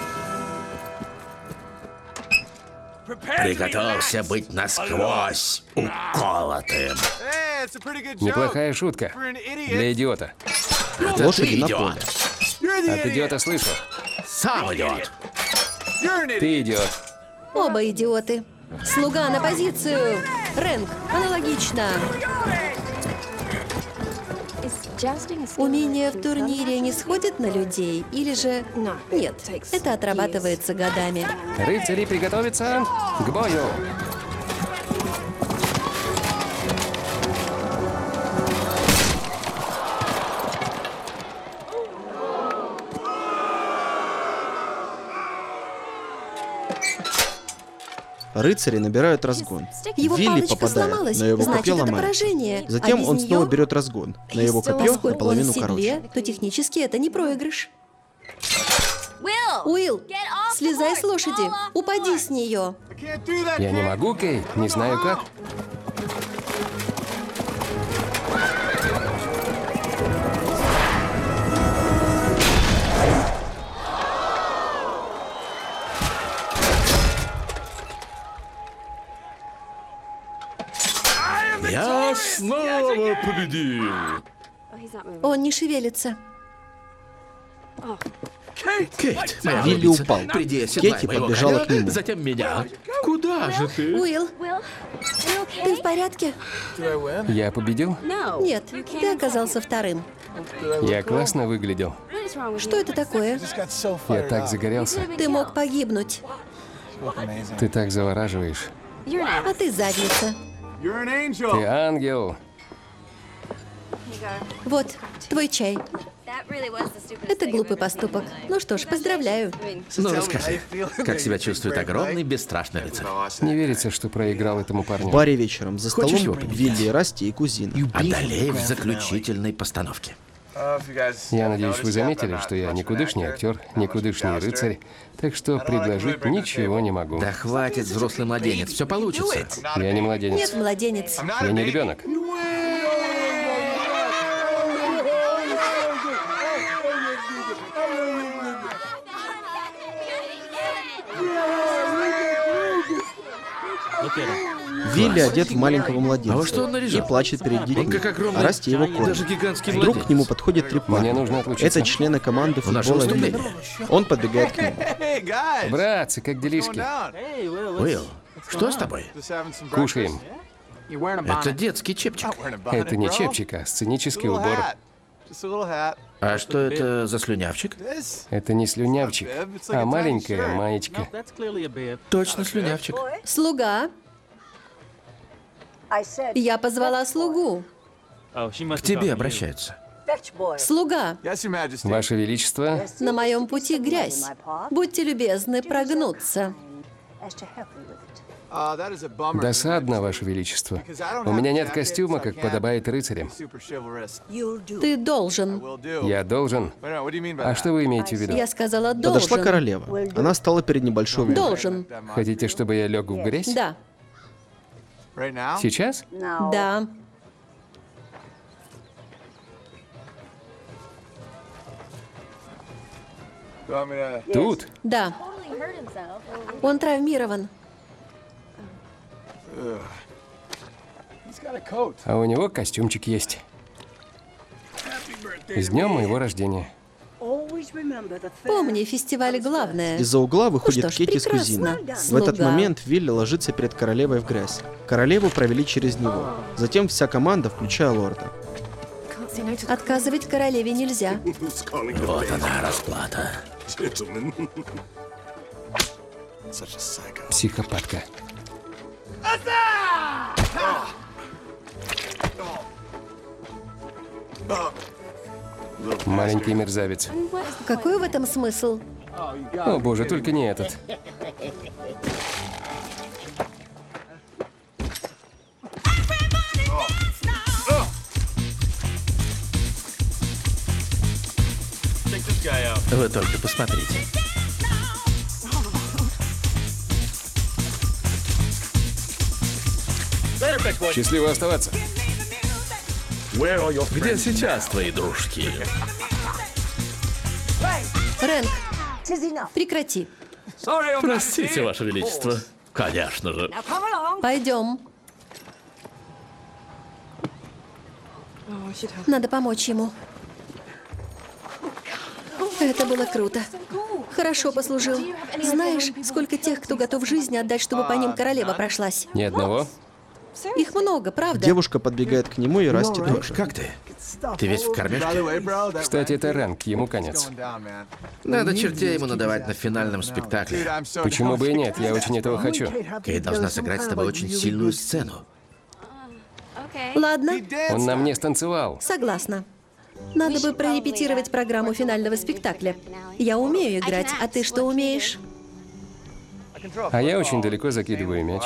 Приготовься быть насквозь уколотым. Неплохая шутка. Для идиота. Это Лошади ты на поле. идиот. От идиота слышу. Сам идиот. Ты идиот. Оба идиоты. Слуга на позицию. Рэнк, аналогично. Умение в турнире не сходит на людей? Или же... Нет, это отрабатывается годами. Рыцари приготовиться к бою. Рыцари набирают разгон. Его Вилли палочка попадает, сломалась, но его значит, копье это ломает. поражение. Затем А без он снова неё- берет разгон, но его копье Поскольку он наполовину в седле, короче. то технически это не проигрыш. Уилл, слезай с лошади. Упади с нее. Я не могу, Кейт, не знаю как. Я снова победил. Он не шевелится. Кейт, моя Вилли голубица, упал. приди, оседлай Кейти моего подбежала коня, к нему. затем меня. Куда же ты? Уилл, ты в порядке? Я победил? Нет, ты оказался вторым. Я классно выглядел. Что это такое? Я так загорелся. Ты мог погибнуть. Ты так завораживаешь. А ты задница. Ты ангел. Вот, твой чай. Это глупый поступок. Ну что ж, поздравляю. Ну, расскажи, как себя чувствует огромный, бесстрашный рыцарь? Не верится, что проиграл этому парню. В баре вечером за Хочешь его столом победить? Вилли, Расти и кузина. Одолей в заключительной постановке. Я надеюсь, вы заметили, что я никудышний актер, никудышний рыцарь, так что предложить ничего не могу. Да хватит, взрослый младенец, все получится. Я не младенец. Нет, младенец. Я не ребенок. Вилли одет в маленького А во младенца что он и наряжен? плачет перед детьми. Он как огромный, А Расти его и даже кормит. гигантский Вдруг младенец. к нему подходит три парня. Мне нужно отлучиться. Это члены команды наше футбола Вилли. выступление. Он подбегает к нему. Братцы, как делишки? Уилл, что с тобой? Кушаем. Это детский чепчик. Это не чепчик, а сценический убор. А что это за слюнявчик? Это не слюнявчик, а маленькая маечка. Точно слюнявчик. Слуга. Я позвала слугу. К тебе обращаются. Слуга. Ваше Величество, На моем пути грязь. Будьте любезны прогнуться. досадно, Ваше Величество. У меня нет костюма, как подобает рыцарям. Ты должен. Я должен? А что вы имеете в виду? Я сказала Подошла должен. королева. Она стала перед небольшой лужей. Должен. Хотите, чтобы я лег в грязь? Да. Сейчас? Да. Тут? Да. Он травмирован. А у него костюмчик есть. С днем моего рождения. Помни, фестиваль главное. Из-за угла выходит Ну что ж, Кетти с прекрасно. кузиной. В Слуга. этот момент Вилли ложится перед королевой в грязь. Королеву провели через него. Затем вся команда, включая лорда. Отказывать королеве нельзя. Вот она, расплата. Психопатка. Маленький мерзавец. Какой в этом смысл? О боже, только не этот. Вы только посмотрите. Счастливо оставаться. Где сейчас твои дружки? Рэнк, прекрати. Простите, Ваше Величество. Конечно же. Пойдем. Надо помочь ему. Это было круто. Хорошо послужил. Знаешь, сколько тех, кто готов жизни отдать, чтобы по ним королева прошлась? Ни одного? Их много, правда? Девушка подбегает к нему и Расти тоже. Как ты? Ты весь в кормежке? Кстати, это Рэнк, ему конец. Надо чертей ему надавать на финальном спектакле. Почему бы и нет? Я очень этого хочу. Кейт должна сыграть с тобой очень сильную сцену. Ладно, Он на мне станцевал. согласна. Надо бы прорепетировать программу финального спектакля. Я умею играть, а ты что умеешь? А я очень далеко закидываю мяч.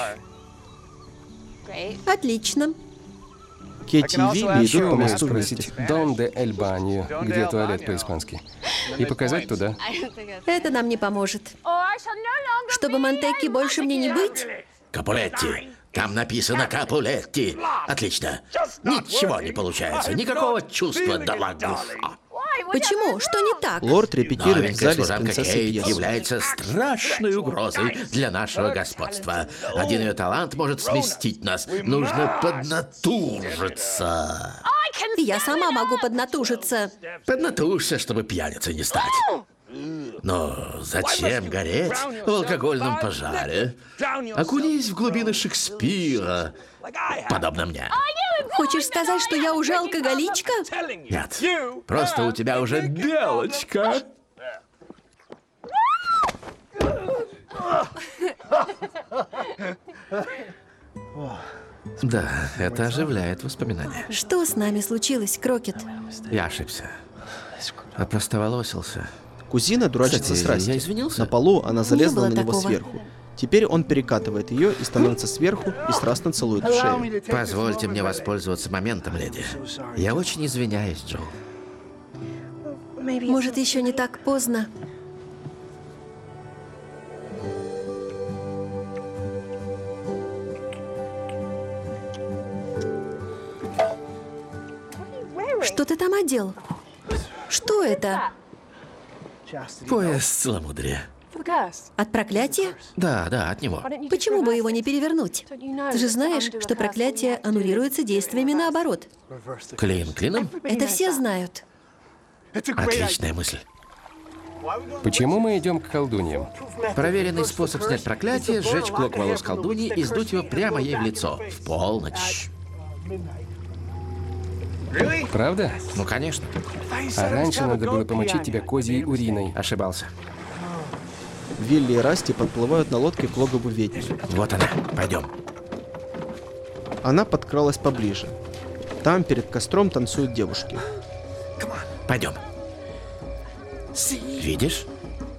Отлично. Кетти и Вилли Еще идут по умею мосту спросить вместе. «Донде эль баньо», где туалет по-испански, и показать туда. Это нам не поможет. Чтобы Монтекки больше мне не быть? Капулетти. Там написано Капулетти. Отлично. Ничего не получается. Никакого чувства дала душа. Почему? Что не так? Лорд репетирует в Новенькая зале с служанка принцессой Кейт пьесу. является страшной угрозой для нашего господства. Один ее талант может сместить нас. Нужно поднатужиться. Я сама могу поднатужиться. Поднатужься, чтобы пьяницей не стать. Но зачем гореть в алкогольном пожаре? Окунись в глубины Шекспира, подобно мне. Хочешь сказать, что я уже алкоголичка? Нет, просто у тебя уже белочка. Да, это оживляет воспоминания. Что с нами случилось, Крокет? Я ошибся. Опростоволосился. Кузина дурачится Кстати, с Расти. я извинился? На полу она залезла было на него такого. сверху. Теперь он перекатывает ее и становится сверху и страстно целует в шею. Позвольте мне воспользоваться моментом, леди. Я очень извиняюсь, Джо. Может, еще не так поздно? Что ты там одел? Что это? Пояс целомудрия. От проклятия? Да, от него. Почему бы его не перевернуть? Ты же знаешь, что проклятие аннулируется действиями наоборот. Клин клином? Это все знают. Отличная мысль. Почему мы идем к колдуньям? Проверенный способ снять проклятие — сжечь клок волос колдуньи и сдуть его прямо ей в лицо. В полночь. Правда? Ну, конечно. А раньше надо было помочить тебя козьей уриной. Ошибался. Вилли и Расти подплывают на лодке к логову ведьмы. Вот она. Пойдем. Она подкралась поближе. Там перед костром танцуют девушки. Пойдем. Видишь?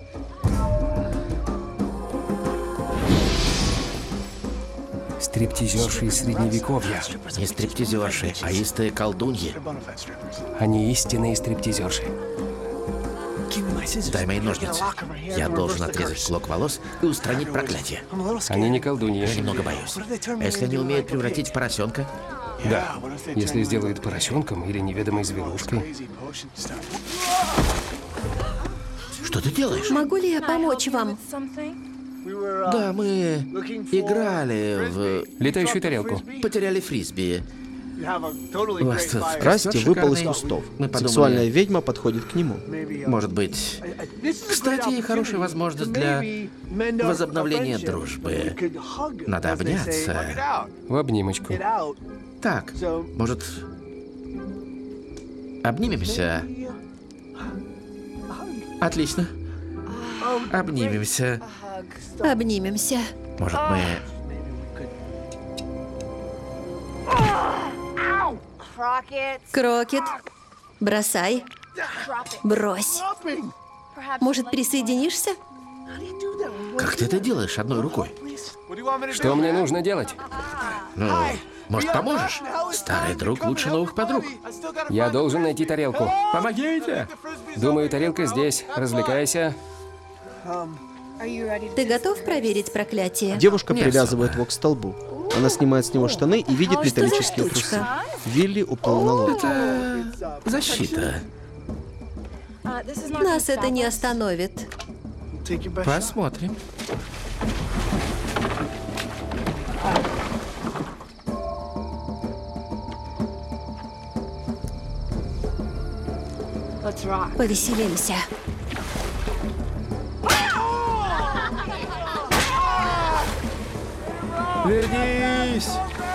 Стриптизерши из Средневековья. Не стриптизерши, а истые колдуньи. Они истинные стриптизерши. Дай мои ножницы. Я должен отрезать клок волос и устранить проклятие. Они не колдуньи. Я немного боюсь. Если они умеют превратить в поросенка? Да. Если сделают поросенком или неведомой зверушкой. Что ты делаешь? Могу ли я помочь вам? Да, мы играли в... Летающую тарелку. Потеряли фрисби. У вас тут Расти костер выпал из шикарный. кустов. Мы подумали, Сексуальная ведьма подходит к нему. может быть... Кстати, хорошая возможность для возобновления дружбы. Надо обняться. В обнимочку. Так, может... Обнимемся? Отлично. Обнимемся. Обнимемся. Может, мы... Крокет, бросай. Брось. Может, присоединишься? Как ты это делаешь одной рукой? Что мне нужно делать? Ну, может, поможешь? Старый друг лучше новых подруг. Я должен найти тарелку. Помогите! Думаю, тарелка здесь. Развлекайся. Ты готов проверить проклятие? Девушка Не привязывает особо. его к столбу. Она снимает с него штаны и видит Что за металлические трусы. штучка? Вилли упал на лодку. Это защита. Нас это не остановит. Посмотрим. Повеселимся. Вернись!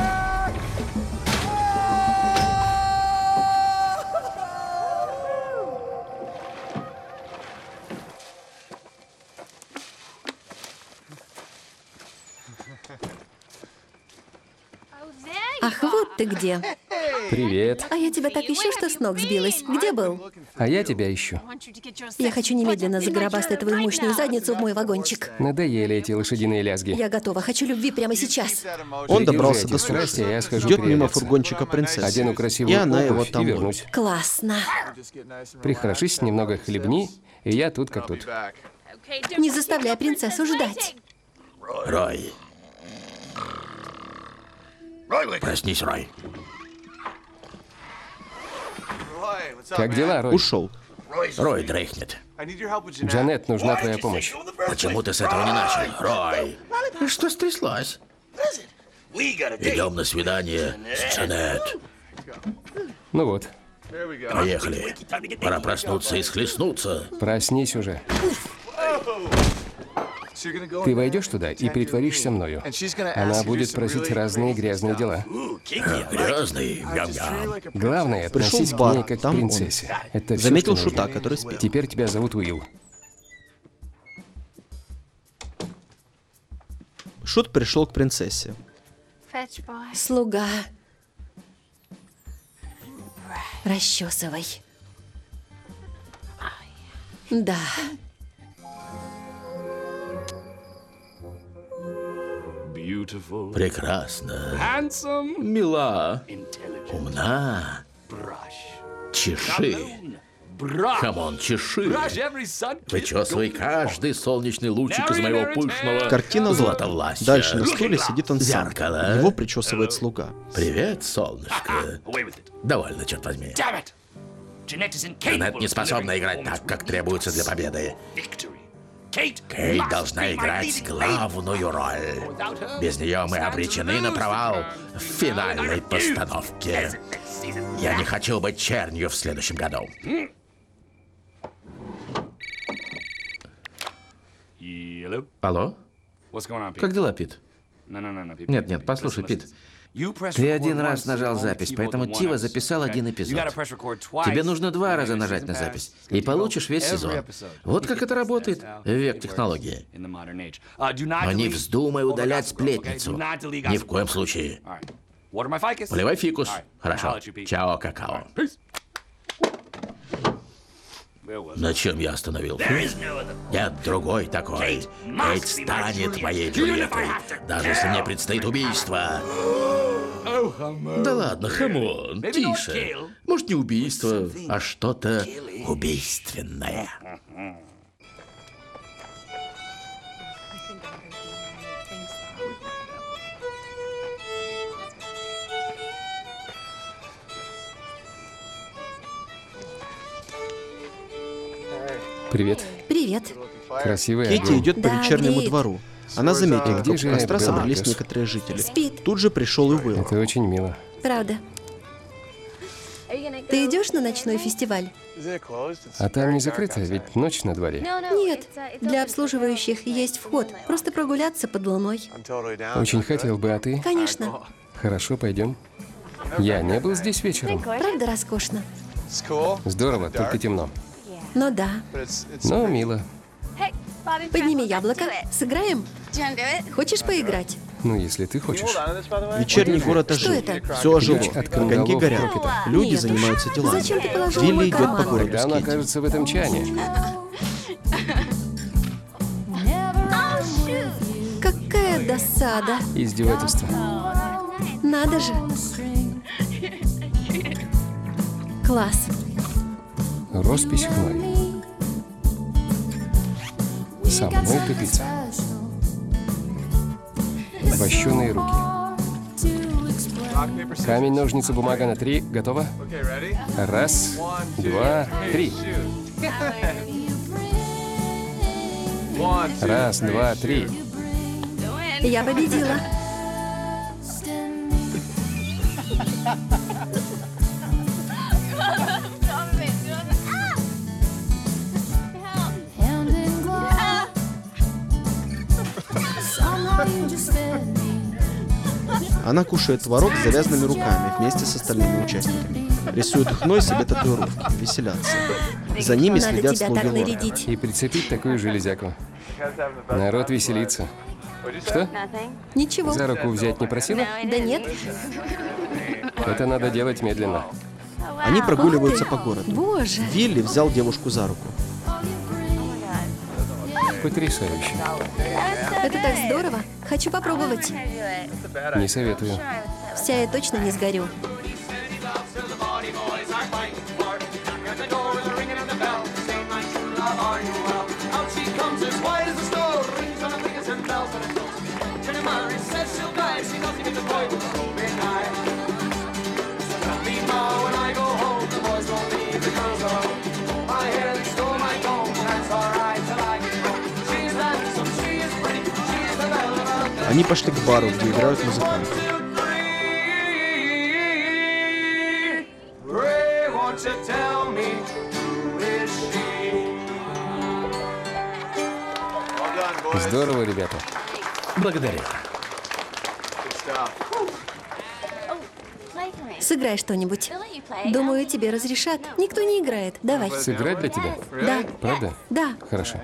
Ах, вот ты где. Привет. А я тебя так ищу, что с ног сбилась. Где был? А я тебя ищу. Я хочу немедленно загробастать твою мощную задницу в мой вагончик. Надоели эти лошадиные лязги. Я готова. Хочу любви прямо сейчас. Он Приди добрался уже до эти страсти, суши. а я схожу Идет мимо переодеться. фургончика принцессы. Одену И красивую она его обувь и там ловит. вернусь. Классно. Прихорошись, немного хлебни, и я тут как тут. Не заставляй принцессу ждать. Рой. Проснись, Рой. Как дела, Рой? Ушел. Рой дрыхнет. Джанет, нужна твоя помощь. Почему ты с этого не начал, Рой? Что стряслось? Идем на свидание с Джанет. Ну вот, Поехали. Пора проснуться и схлестнуться. проснись уже. Ты войдешь туда и притворишься мною. Она будет просить разные грязные дела. Грязный, гам-гам. Главное, Пришел относись в к бар, ней как к там он. принцессе. Это всё, Заметил что нужно. шута, который спит. Теперь тебя зовут Уилл. Шут пришел к принцессе. Слуга. Расчесывай. Да. Прекрасно. Мила. Умна. Чеши. Хамон, чеши. Вычесывай каждый солнечный лучик из моего пышного Картина златовластия. Дальше на стуле сидит он сам. Зеркало. Его причесывает слуга. Привет, солнышко. Довольно, черт возьми. Джанет не способна играть так, как требуется для победы. Кейт должна играть главную роль. Без нее мы обречены на провал в финальной постановке. Я не хочу быть чернью в следующем году. Алло? Как дела, Пит? Нет, послушай, Пит. Ты один раз нажал запись, поэтому Тива записал один эпизод. Тебе нужно 2 раза нажать на запись, и получишь весь сезон. Вот как это работает в век технологии. Но не вздумай удалять сплетницу. Ни в коем случае. Поливай фикус. Хорошо. Чао, какао. На чем я остановился? Нет другой такой. Кейт станет моей Джульеттой, даже если мне предстоит убийство. Да ладно, хамон, тише. Может, не убийство, а что-то убийственное. Привет. Привет. Красивая Кейти огонь. идет по Да, вечернему греет. двору. Она заметила, Где как же у костра Белл собрались Лукас? некоторые жители. Спит. Тут же пришел и Уилл. Это очень мило. Правда. Ты идешь на ночной фестиваль? А там не закрыто, ведь ночь на дворе. Нет. Для обслуживающих есть вход. Просто прогуляться под луной. Очень хотел бы, а ты? Конечно. Хорошо, пойдем. Я не был здесь вечером. Правда роскошно. Здорово, только темно. Но да. Но мило. Подними яблоко. Сыграем? Хочешь поиграть? Ну, если ты хочешь. Вечерний город Что ожил. это? Все ожило. Ключ от Огоньки кангалов горят. Крокета. Люди Нет уж. занимаются делами. Зачем ты положил в Вилли мой идет по карман? городу Когда с она Кейти. окажется в этом чане. Какая досада. Издевательство. Надо же. Класс. Роспись Хлои. Со мной тупица. Вощеные руки. Камень, ножницы, бумага на 3. Готово? 1, 2, 3. 1, 2, 3. Я победила. Она кушает творог с завязанными руками вместе с остальными участниками. Рисует хной себе татуировки, веселятся. За ними Надо следят тебя слуги так лорда. нарядить. И прицепить такую железяку. Народ веселится. Что? Ничего. За руку взять не просила? Да нет. Это надо делать медленно. Они прогуливаются Ух по ты. городу. Боже. Вилли взял девушку за руку. Потрясающе. Это так здорово. Хочу попробовать. Не советую. Вся я точно не сгорю. Они пошли к бару, где играют музыканты. Здорово, ребята. Благодарю. Сыграй что-нибудь. Думаю, тебе разрешат. Никто не играет. Давай. Сыграть для тебя? Да. Правда? Да. Хорошо.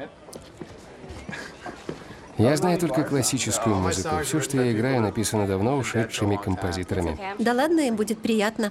Я знаю только классическую музыку. Все, что я играю, написано давно ушедшими композиторами. Да ладно, им будет приятно.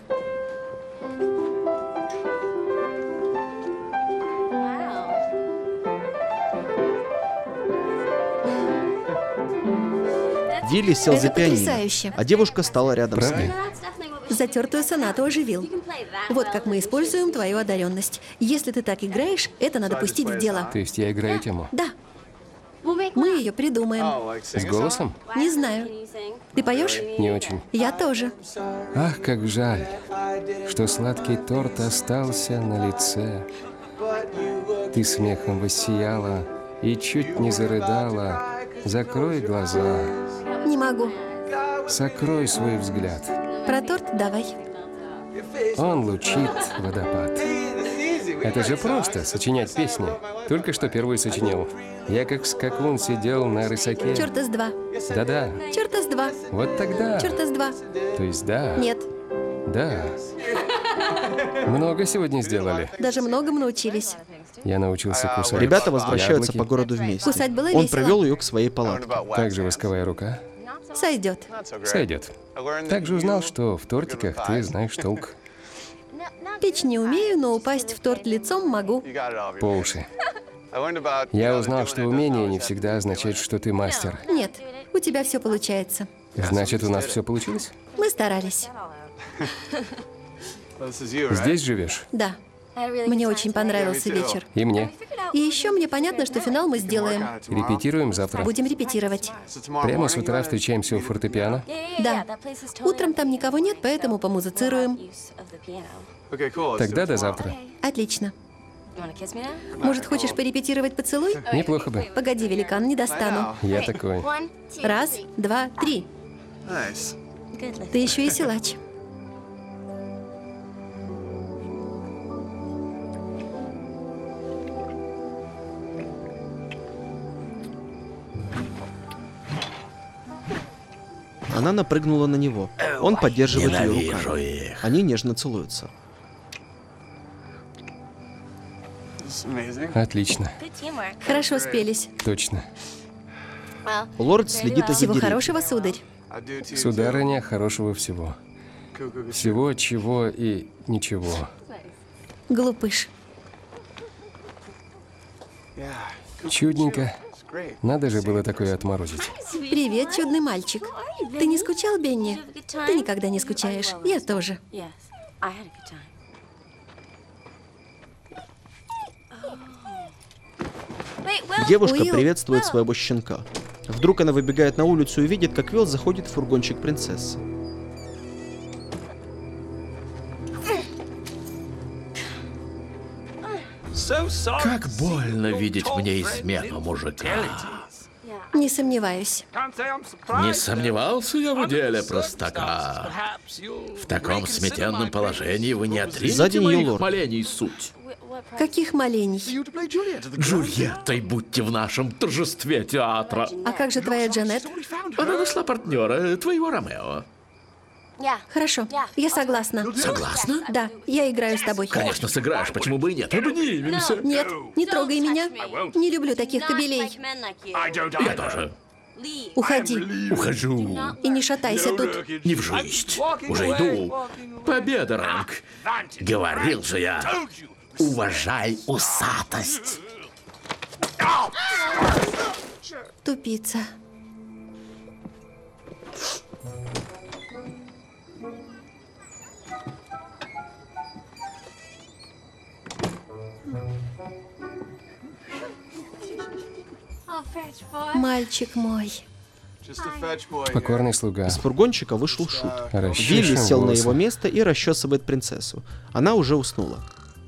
Вилли сел Это за пианино, потрясающе. а девушка стала рядом с Правда? ним. Затертую сонату оживил. Вот как мы используем твою одаренность. Если ты так играешь, это надо пустить в дело. То есть я играю тему? Да. Мы ее придумаем. С голосом? Не знаю. Ты поешь? Не очень. Я тоже. Ах, как жаль, что сладкий торт остался на лице. Ты смехом воссияла и чуть не зарыдала. Закрой глаза, Не могу. сокрой свой взгляд. Про торт давай. Он лучит водопад. Это же просто сочинять песни. Только что первую сочинил. Я как скакун сидел на рысаке. Черта с два. Да-да, Черта с два. вот тогда. Черта с два. То есть да. Нет. Да. Много сегодня сделали. Даже многому научились. Я научился кусать. Ребята возвращаются яблоки. по городу вместе. Кусать было Он весело. провел ее к своей палатке. Также восковая рука. Сойдет. Сойдет. Также узнал, что в тортиках ты знаешь толк. Печь не умею, но упасть в торт лицом могу. По уши. Я узнал, что умение не всегда означает, что ты мастер. Нет, у тебя все получается. Значит, у нас все получилось? Мы старались. Здесь живешь? Да. Мне очень понравился вечер. И мне. И еще мне понятно, что финал мы сделаем. Репетируем завтра. Будем репетировать. Прямо с утра встречаемся у фортепиано. Да. Утром там никого нет, поэтому помузицируем. Тогда до завтра. Отлично. Может, хочешь порепетировать поцелуй? Неплохо бы. Погоди, великан, не достану. Я такой. Раз, два, три. Ты еще и силач. Она напрыгнула на него. Он поддерживает ее Ненавижу руками. их. Они нежно целуются. Отлично. Хорошо спелись. Точно. Лорд следит за Всего деревьями. хорошего, сударь. Сударыня, хорошего всего. Всего, чего и ничего. Глупыш. Чудненько. Надо же было такое отморозить. Привет, чудный мальчик. Ты не скучал, Бенни? Ты никогда не скучаешь. Я тоже. Девушка Уилл. приветствует своего щенка. Вдруг она выбегает на улицу и видит, как Уилл заходит в фургончик принцессы. Как больно видеть мне измену мужика. Не сомневаюсь. Не сомневался я в деле простака. В таком сметенном положении вы не Сзади отринете нее моих лорд. молений суть. Каких молений? Джульеттой будьте в нашем торжестве театра. А как же твоя Джанет? Она нашла партнера, твоего Ромео. Хорошо, я согласна. Согласна? Да, я играю с тобой. Конечно, сыграешь, почему бы и нет. Обнимемся. Нет, не трогай меня. Не люблю таких кобелей. Я тоже. Уходи Ухожу. и не шатайся тут. Не в жизнь. Уже иду. Победа, Ранг. Говорил же я. Уважай усатость. Тупица. Мальчик мой. Покорный слуга. Из фургончика вышел Шут. Расчешем Вилли сел на волосы. его место и расчесывает принцессу. Она уже уснула.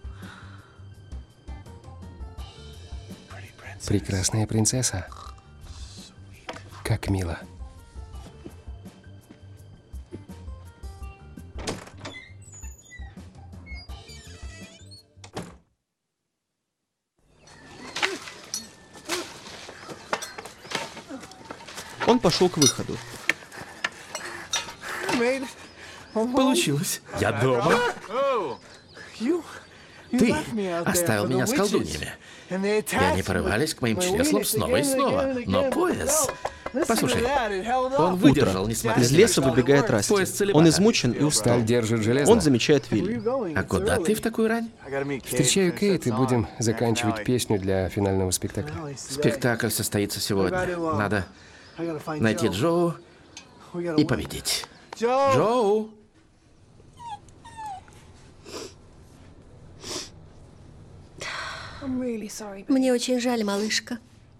Прекрасная принцесса. Как мило. Он пошел к выходу. Получилось. Я дома. Ты оставил меня с колдуньями. И они порывались к моим чреслам снова и снова. Но пояс... Послушай, он выдержал, несмотря Из ни на леса что. выбегает Расти. Пояс целебата. Он измучен и устал. Сталь держит железо. Он замечает Вилли. А куда ты в такую рань? Встречаю Кейт и будем заканчивать песню для финального спектакля. Спектакль состоится сегодня. Надо найти Джоу и победить. Джоу! Мне очень жаль, малышка.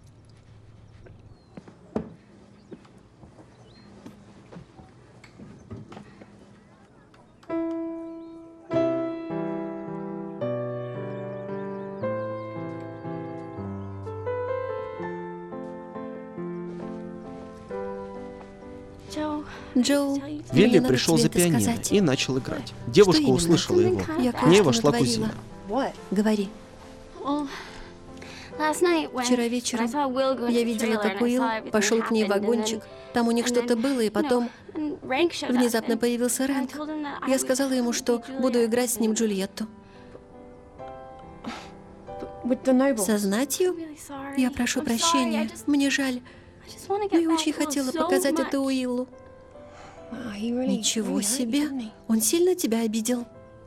Джоу, Вилли мне надо пришел тебе за это пианино сказать. и начал играть. Девушка именно? услышала его. Я К ней кое-что вошла натворила. кузина. Говори. Вчера вечером я видела, как Уилл пошел к ней в вагончик. Там у них что-то было, и потом внезапно появился Рэнк. Я сказала ему, что буду играть с ним Джульетту. Со знатью? Я прошу прощения. Мне жаль. Но я очень хотела показать это Уиллу. Ничего себе. Он сильно тебя обидел.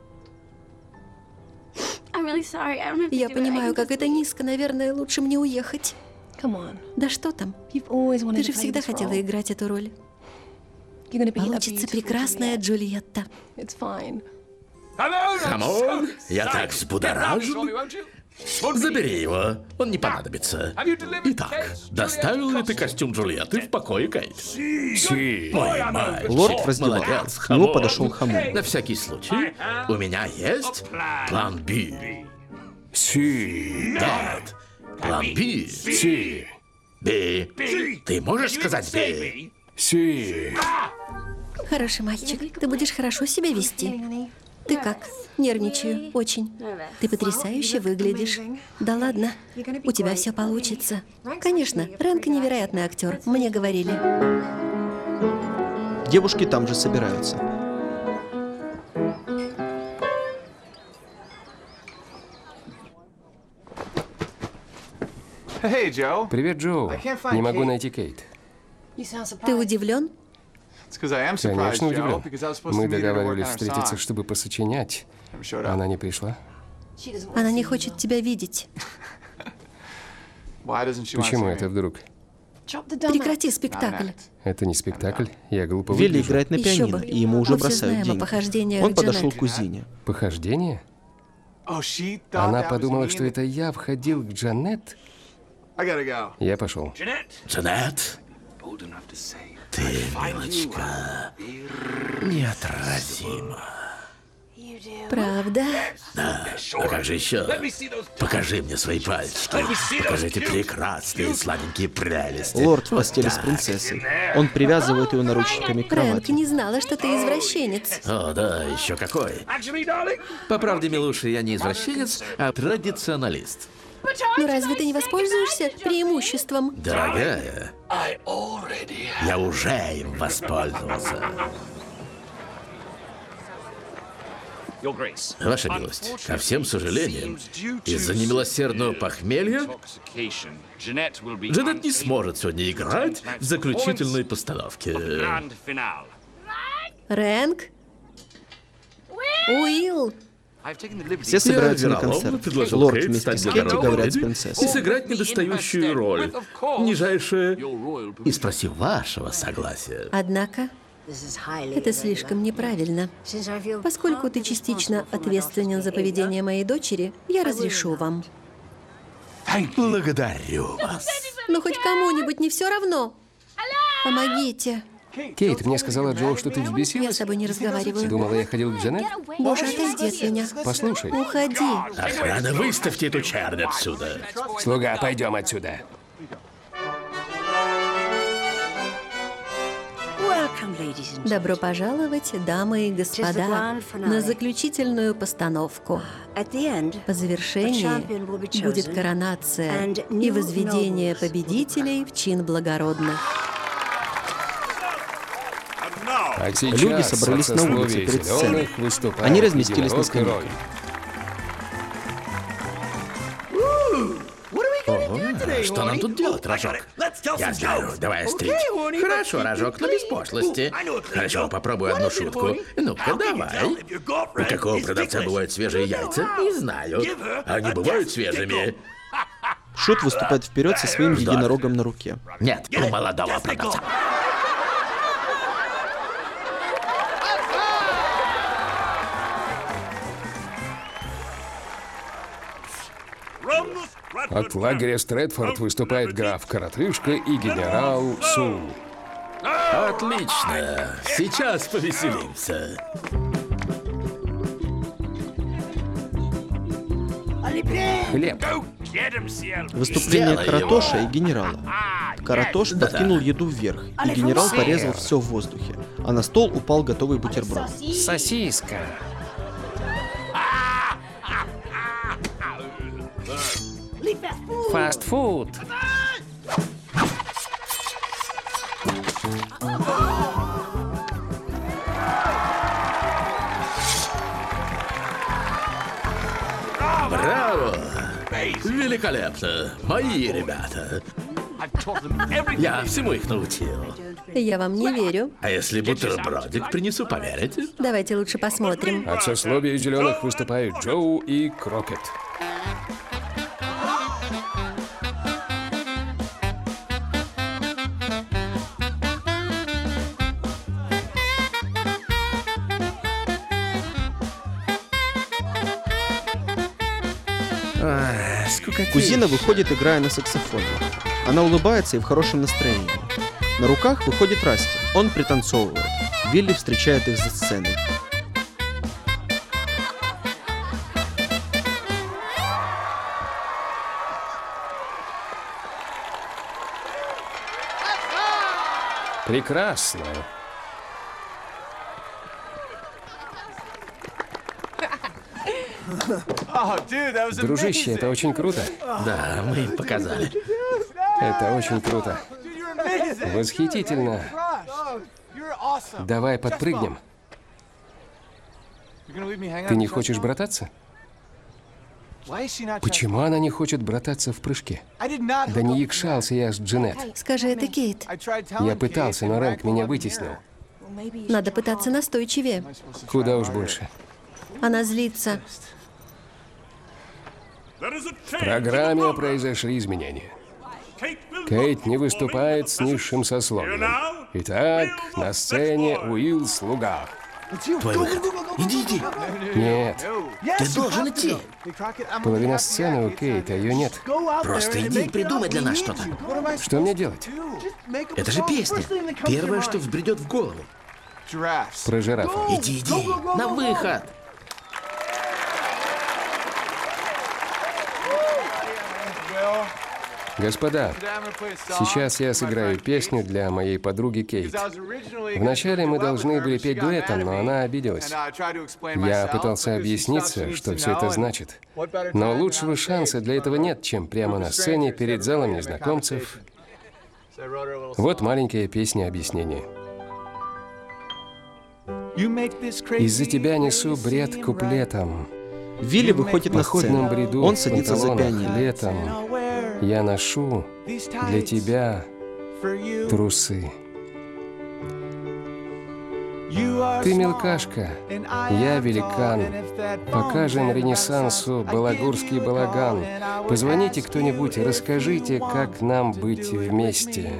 Я понимаю, как это низко. Наверное, лучше мне уехать. Да что там? Ты же всегда хотела играть эту роль. Получится прекрасная Джульетта. Камон, я так взбудоражен. Забери его, он не понадобится. Итак, доставил ли ты костюм Джульетты в покое Кейт? Ой, мальчик, Лорд в раздевалке. молодец, К нему Хамон. подошел Хамон. На всякий случай, у меня есть план Б. Нет, план Б. Б. Ты можешь сказать Б? Хороший мальчик. Ты будешь хорошо себя вести. Ты как? Нервничаю. Очень. Ты потрясающе выглядишь. Да ладно. У тебя все получится. Конечно, Рэнк невероятный актер. Мне говорили. Девушки там же собираются. Привет, Джоу. Не могу найти Кейт. Ты удивлен? Конечно, удивлен. Мы договаривались встретиться, чтобы посочинять. Она не пришла. Она не хочет тебя видеть. Почему это вдруг? Прекрати спектакль. Это не спектакль. Я глупо Вилли выгляжу. играет на Еще пианино, бы. и ему уже Мы все бросают знаем о деньги. похождениях Он подошел Джанет. к кузине. Похождение? Она подумала, что это я входил к Джанет. Я пошел. Джанет, ты, милочка, неотразима. Правда? Да, а как же еще? Покажи мне свои пальчики. Покажи эти прекрасные сладенькие прелести. Лорд в Вот постели с так. принцессой. Он привязывает ее наручниками к Рэнк, кровати. не знала, что ты извращенец. О, да, еще какой. По правде, милуша, я не извращенец, а традиционалист. Ну разве ты не воспользуешься преимуществом? Дорогая, я уже им воспользовался. Ваша милость, ко всем сожалениям, из-за немилосердного похмелья Джанет не сможет сегодня играть в заключительной постановке. Рэнк? Уилл? Все собираются на вероломно концерт. предложил Лорд Кейт вместе стать с Кетти благородной говорят с леди принцессой. и сыграть недостающую роль, нижайшее, и спросив вашего согласия. Однако, это слишком неправильно. Поскольку ты частично ответственен за поведение моей дочери, я разрешу вам. Благодарю вас. Но хоть кому-нибудь не все равно. Помогите. Кейт, мне сказала Джоу, что ты Я с взбесилась. тобой не разговариваю. Думала, я ходил к Джанет? Боже, отойди от меня. Послушай. Уходи. Охрана, выставьте эту чернь отсюда. Слуга, пойдем отсюда. Добро пожаловать, дамы и господа, на заключительную постановку. По завершении будет коронация и возведение победителей в чин благородных. А сейчас Люди собрались на улице перед сценой. Они разместились на скамейках. Что нам тут делать, Рожок? Я знаю, давай острить. Хорошо, Рожок, но без пошлости. Хорошо, попробуй одну шутку. Ну-ка, давай. У какого продавца бывают свежие яйца? Не знаю. Они бывают свежими? Шут выступает вперед со своим единорогом на руке. Нет, у молодого продавца. От лагеря Стрэдфорд выступает граф Коротышка и генерал Су. Отлично. Сейчас повеселимся. Хлеб. Выступление Сделай Каратоша его. и генерала. Каратош подкинул еду вверх, и генерал порезал все в воздухе, а на стол упал готовый бутерброд. Сосиска. Фастфуд. Браво! Великолепно! Мои ребята. Я всему их научил. Я вам не верю. А если бутербродик принесу, поверите? Давайте лучше посмотрим. От сословия зеленых выступают Джоу и Крокет. Кузина выходит, играя на саксофоне. Она улыбается и в хорошем настроении. На руках выходит Расти. Он пританцовывает. Вилли встречает их за сценой. Прекрасно. Дружище, это очень круто. Да, мы им показали. Это очень круто. Восхитительно. Давай подпрыгнем. Ты не хочешь брататься? Почему она не хочет брататься в прыжке? Да не якшался я с Джанет. Скажи это, Кейт. Я пытался, но Рэнк меня вытеснил. Надо пытаться настойчивее. Куда уж больше. Она злится. В программе произошли изменения. Кейт не выступает с низшим сословием. Итак, на сцене Уилл Слуга. Твой выход. Иди. Нет, Ты должен идти. половина сцены у Кейт, а ее нет. Просто иди и придумай для нас что-то. Что мне делать? Это же песня. Первое, что взбредет в голову. Про жирафа. Иди. На выход. Господа, сейчас я сыграю песню для моей подруги Кейт. Вначале мы должны были петь дуэтом, но она обиделась. Я пытался объясниться, что все это значит. Но лучшего шанса для этого нет, чем прямо на сцене перед залом незнакомцев. Вот маленькая песня объяснения. Из-за тебя несу бред куплетом. Вилли выходит В на походном сцену. бреду Он в садится за панталонах пианино. летом. Я ношу для тебя трусы. Ты мелкашка, я великан. Покажем Ренессансу балагурский балаган. Позвоните кто-нибудь, расскажите, как нам быть вместе.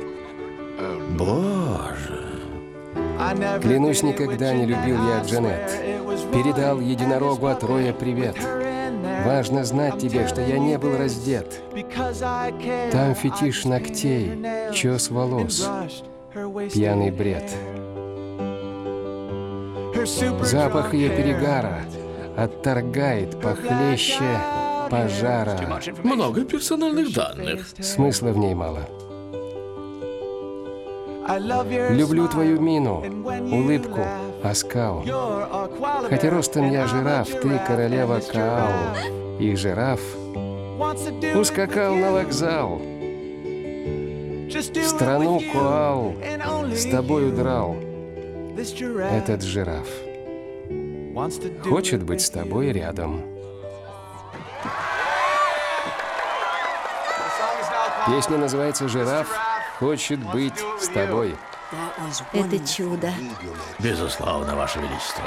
Боже. Клянусь, никогда не любил я Джанет. Передал единорогу от Роя привет. Важно знать тебе, что я не был раздет. Там фетиш ногтей, чес волос, пьяный бред. Запах ее перегара отторгает похлеще пожара. Много персональных данных. Смысла в ней мало. Люблю твою мину, улыбку, оскал. Хотя ростом я жираф, ты королева Каал. И жираф ускакал на вокзал. В страну Коал с тобой удрал. Этот жираф хочет быть с тобой рядом. Песня называется «Жираф хочет быть с тобой». Это чудо. Безусловно, Ваше Величество.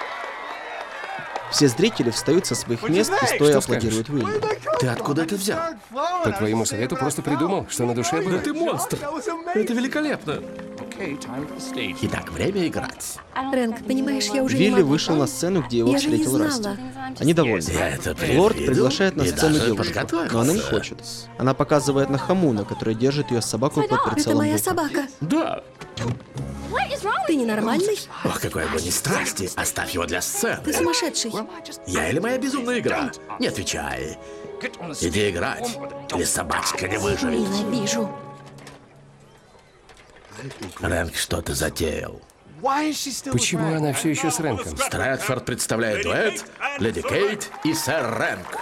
Все зрители встают со своих мест и стоя аплодируют Уиллу. Ты откуда это взял? По твоему совету просто придумал, что на душе было. Да ты монстр! Это великолепно! Итак, время играть. Рэнк, понимаешь, я уже не Вилли могу. вышел на сцену, где его Я же не встретил Расти. знала. Они довольны. Я это Лорд предвидел приглашает на и сцену даже девушку, но подготовился. она не хочет. Она показывает на Хамуна, который держит ее собаку под Это прицелом моя Бука. собака. Да! Ты ненормальный? Ох, какой огонь и страсти. Оставь его для сцены. Ты сумасшедший. Я или моя безумная игра? Не отвечай. Иди играть, или собачка не выживет. Ненавижу. Рэнк, что ты затеял? Почему она все еще с Рэнком? Стрэдфорд представляет дуэт Леди Кейт и сэр Рэнк.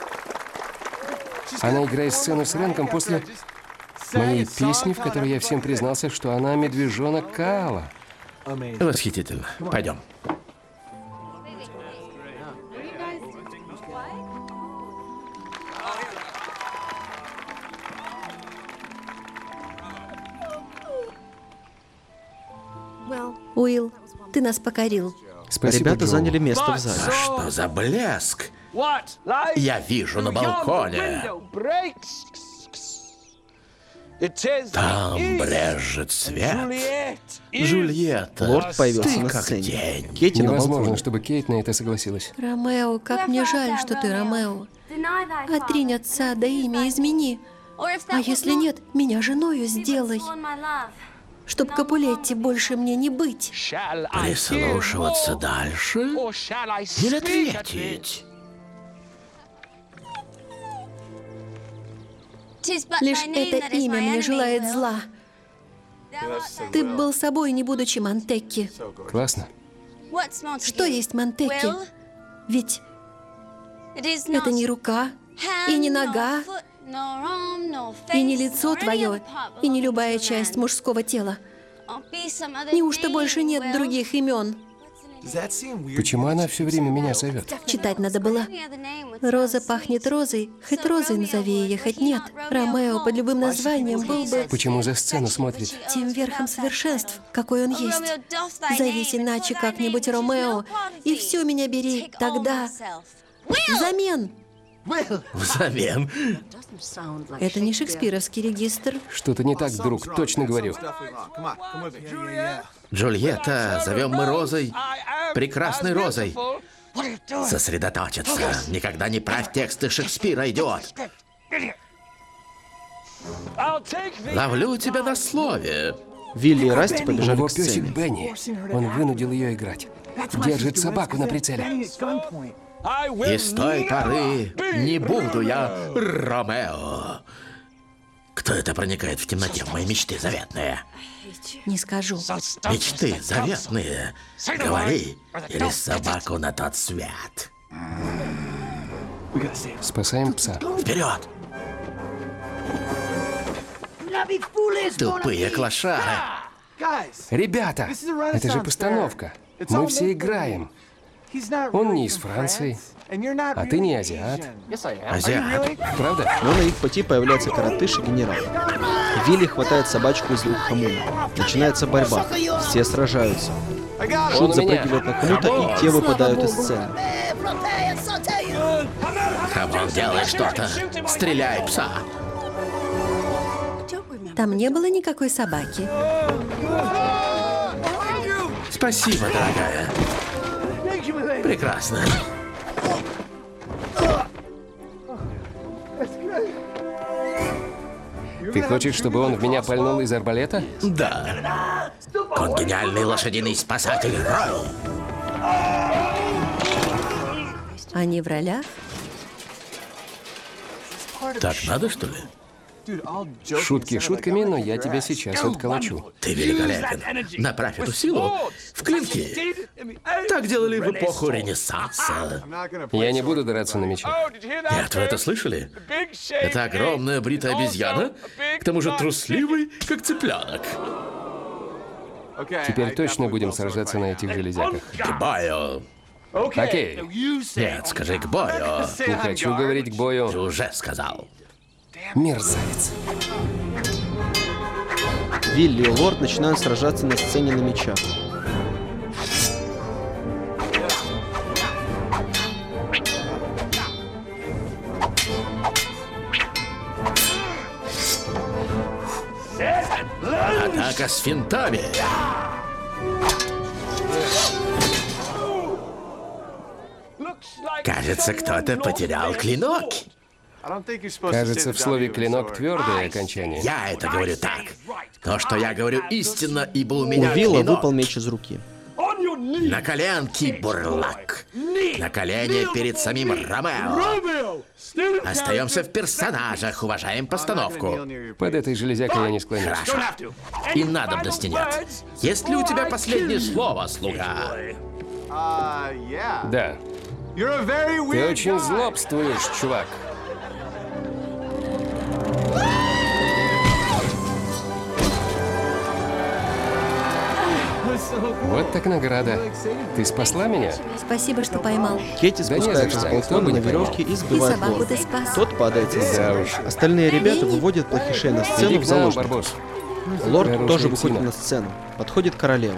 Она играет сцену с Рэнком после моей песни, в которой я всем признался, что она медвежонок Каала. Восхитительно. Пойдем. Уилл, ты нас покорил. Спасибо, Ребята Джоу. заняли место в зале. Что за блеск? Я вижу на балконе. Там брежет свет. Джульетта, Лорд появился ты на как сцене. день. Кейти на Невозможно, балконе. чтобы Кейт на это согласилась. Ромео, как мне жаль, что ты Ромео. Отринь отца, да имя измени. А если нет, меня женою сделай. Чтоб Капулетти больше мне не быть. Прислушиваться дальше или ответить? Лишь это имя мне желает зла. Ты был собой, не будучи Монтекки. Классно. Что есть Монтекки? Ведь это не рука, и не нога, и не лицо твое, и не любая часть мужского тела. Неужто больше нет других имен? Почему она все время меня зовет? Читать надо было. Роза пахнет розой, хоть розой назови ее, хоть нет. Ромео под любым названием был бы Почему за сцену смотрит? тем верхом совершенств, какой он есть. Зовись иначе как-нибудь Ромео, и все меня бери, тогда взамен. Взамен. Это не шекспировский регистр. Что-то не так, друг, точно говорю. Джульетта, зовем мы Розой, прекрасной Розой. Сосредоточиться. Никогда не правь тексты Шекспира, идиот. Ловлю тебя на слове. Вилли и Расти У побежали него к песик сцене. Бенни. Он вынудил ее играть. Держит собаку на прицеле. И с той поры не буду я Ромео. Кто это проникает в темноте в мои мечты заветные? Не скажу. Мечты заветные. Говори, или собаку на тот свет. Спасаем пса. Вперед! Тупые клошары. Ребята, это же постановка. Мы все играем. Он не из Франции, а ты не азиат. Азиат. Правда? Но на их пути появляется коротыш и генерал. Вилли хватает собачку из рук Хамуна. Начинается борьба. Все сражаются. Шут запрыгивает на Хамута, и те выпадают из сцены. Хамон, делай что-то. Стреляй, пса. Там не было никакой собаки. Спасибо, дорогая. Прекрасно. Ты хочешь, чтобы он в меня пальнул из арбалета? Да. Конгениальный лошадиный спасатель Рой. Они в ролях? Так надо, что ли? Шутки шутками, но я тебя сейчас отколочу. Ты великолепен. Направь эту силу в клинки. Так делали в эпоху Ренессанса. Я не буду драться на мечах. Нет, вы это слышали? Это огромная бритая обезьяна, к тому же трусливый, как цыпленок. Теперь точно будем сражаться на этих железяках. К бою. Окей. Нет, скажи к бою. Не хочу говорить к бою. Ты уже сказал. Мерзавец. Вилли и Лорд начинают сражаться на сцене на мечах. Атака с финтами. Кажется, кто-то потерял клинок. Кажется, в слове «клинок» твердое окончание. Я это говорю так. То, что я говорю, истинно, ибо у У меня Вилла клинок. выпал меч из руки. На коленки, бурлак. На колени перед самим Ромео. Остаемся в персонажах, уважаем постановку. Под этой железякой я не склонюсь. Хорошо. И надобности нет. Есть ли у тебя последнее слово, слуга? Да. Ты очень злобствуешь, чувак. Вот так награда. Ты спасла меня? Спасибо, что поймал. Кэти Да не за спускается с что, балкона никто на бы не веревке и И сбивает собаку ты Лорда. спас. Тот падает со сцены. Да уж. Остальные ребята выводят плохишей на сцену Иди в к нам, заложники. Барбос. Лорд Хорошая тоже выходит псина. на сцену. Подходит королева.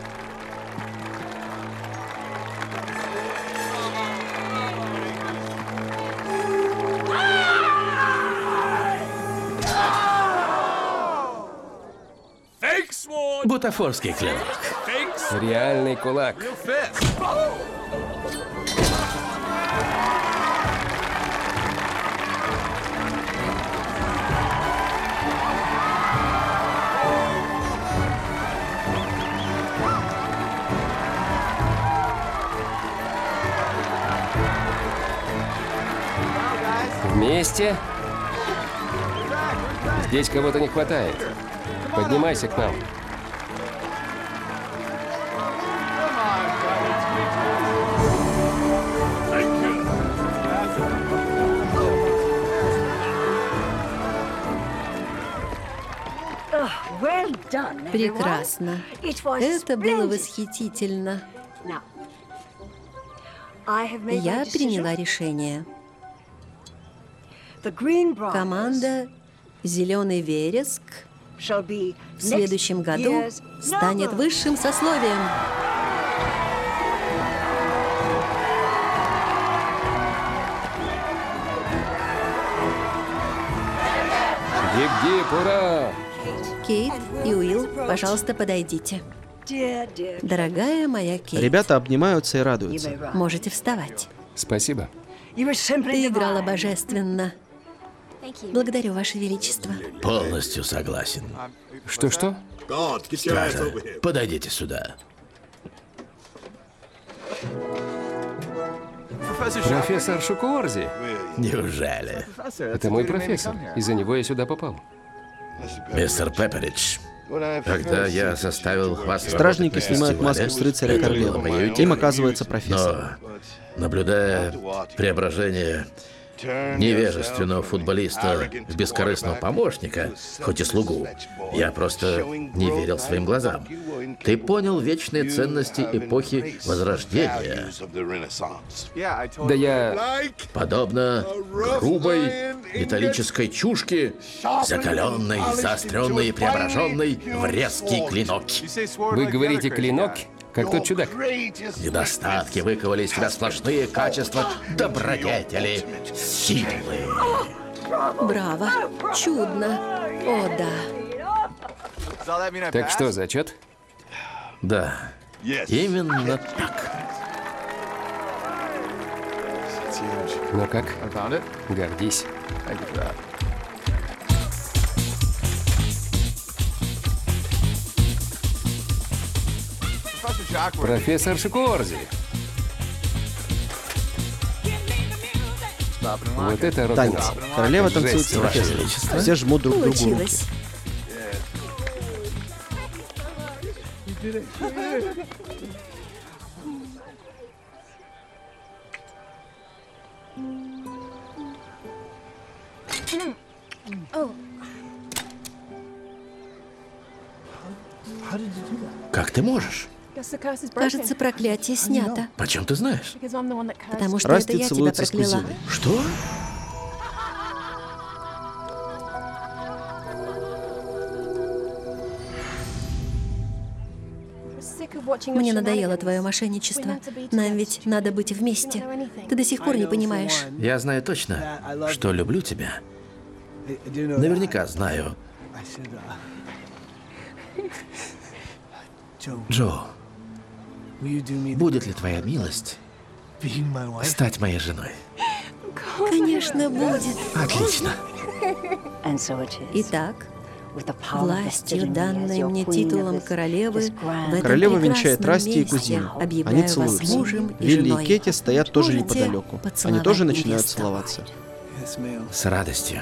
Бутафорский клинок. Реальный кулак. Вместе. Здесь кого-то не хватает. Поднимайся к нам. Прекрасно. Это было восхитительно. Я приняла решение. Команда «Зеленый вереск» в следующем году станет высшим сословием. Дип-дип, ура! Кейт и Уилл, пожалуйста, подойдите. Дорогая моя Кейт, Ребята обнимаются и радуются. можете вставать. Спасибо. Ты играла божественно. Благодарю, Ваше Величество. Полностью согласен. Что-что? Стража, подойдите сюда. Профессор Шукуорзи. Неужели? Это мой профессор. Из-за него я сюда попал. Мистер Пепперидж, когда я заставил вас... Стражники работать на снимают маску фестивале, с рыцаря это было королевы. моей Им теорией. оказывается профессор. Но, наблюдая преображение невежественного футболиста в бескорыстного помощника, хоть и слугу, я просто не верил своим глазам. Ты понял вечные ценности эпохи Возрождения. Да я... Подобно грубой металлической чушке, закаленной, заостренной и преображенной в резкий клинок. Вы говорите клинок, как тот чудак. Недостатки выковали из тебя сплошные качества добродетели, силы. Браво! Чудно! О, да. Так что, зачет? Да, именно так. Ну как? Гордись. Профессор Шукуорзи. Вот это рок-н-ролл. Танец. Королева танцует с Жесть, Ваше профессором. Величество. Все жмут друг другу руки. Получилось. Как ты можешь? Кажется, проклятие снято. Почем ты знаешь? Потому что Расти это я тебя целуется с прокляла. кузиной. Что? Мне надоело твое мошенничество. Нам ведь надо быть вместе. Ты до сих пор не понимаешь. Я знаю точно, что люблю тебя. Наверняка знаю. Джо, будет ли твоя милость стать моей женой? Конечно, будет. Отлично. Итак, властью, данной мне титулом королевы, в этом Королева венчает прекрасном Расти и месте кузину. объявляю Они вас целуются. мужем и Вилли женой. и Кэти стоят тоже Можете неподалеку. Они поцеловать тоже начинают невесту. целоваться. С радостью.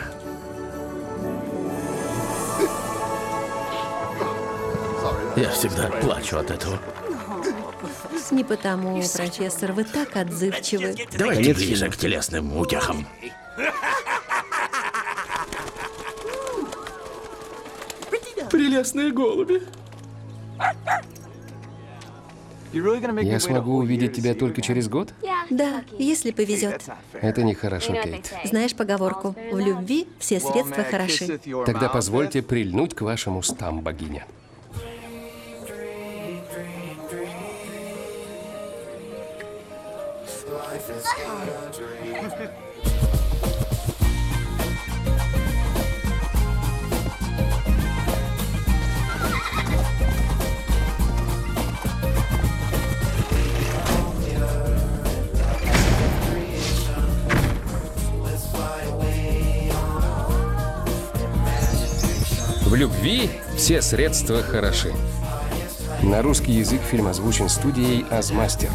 Я всегда плачу от этого. Не потому, профессор, вы так отзывчивы. Давайте Конец ближе фильма. к телесным утехам. Прелестные голуби. Я смогу увидеть тебя только через год? Да, если повезет. Это нехорошо, Кейт. Знаешь поговорку, в любви все средства хороши. Тогда позвольте прильнуть к вашим устам, богиня. В любви все средства хороши. На русский язык фильм озвучен студией «Азмастер».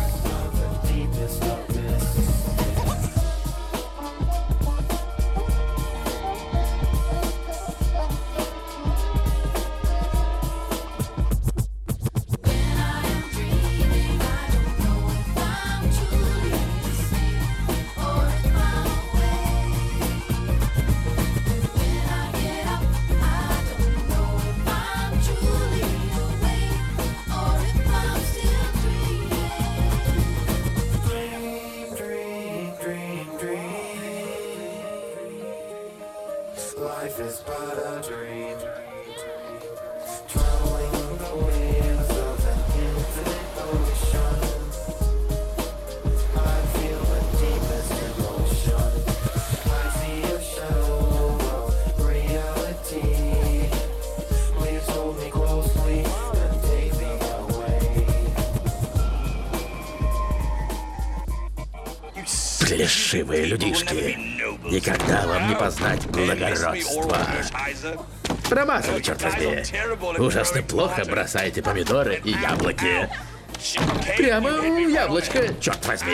Плешивые людишки. Никогда вам не познать благородства. Промазали, черт возьми. Ужасно плохо бросаете помидоры и яблоки. Прямо в яблочко, черт возьми.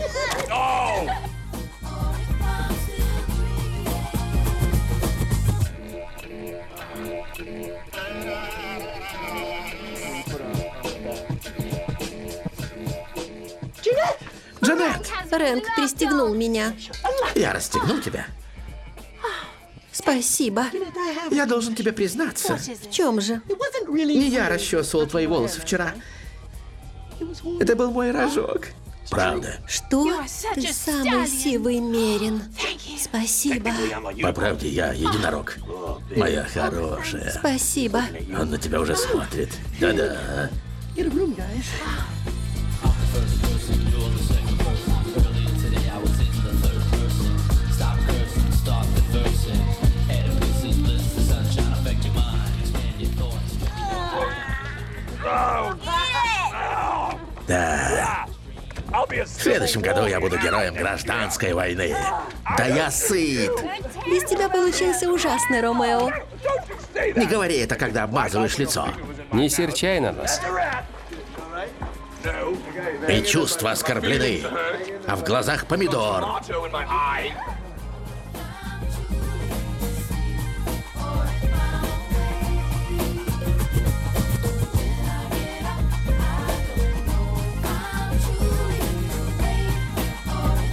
Джанет, Рэнк пристегнул меня. я расстегнул тебя. Спасибо. Я должен тебе признаться. В чем же? Не я расчесывал твои волосы вчера. Это был мой рожок. Правда. Что? Ты самый сивый мерин. Спасибо. По правде, я единорог. Моя хорошая. Спасибо. Он на тебя уже смотрит. Да-да. Да. В следующем году я буду героем гражданской войны. Да я сыт. Из тебя получился ужасный Ромео. Не говори это, когда обмазываешь лицо. Не серчай на нас. И чувства оскорблены, а в глазах помидор.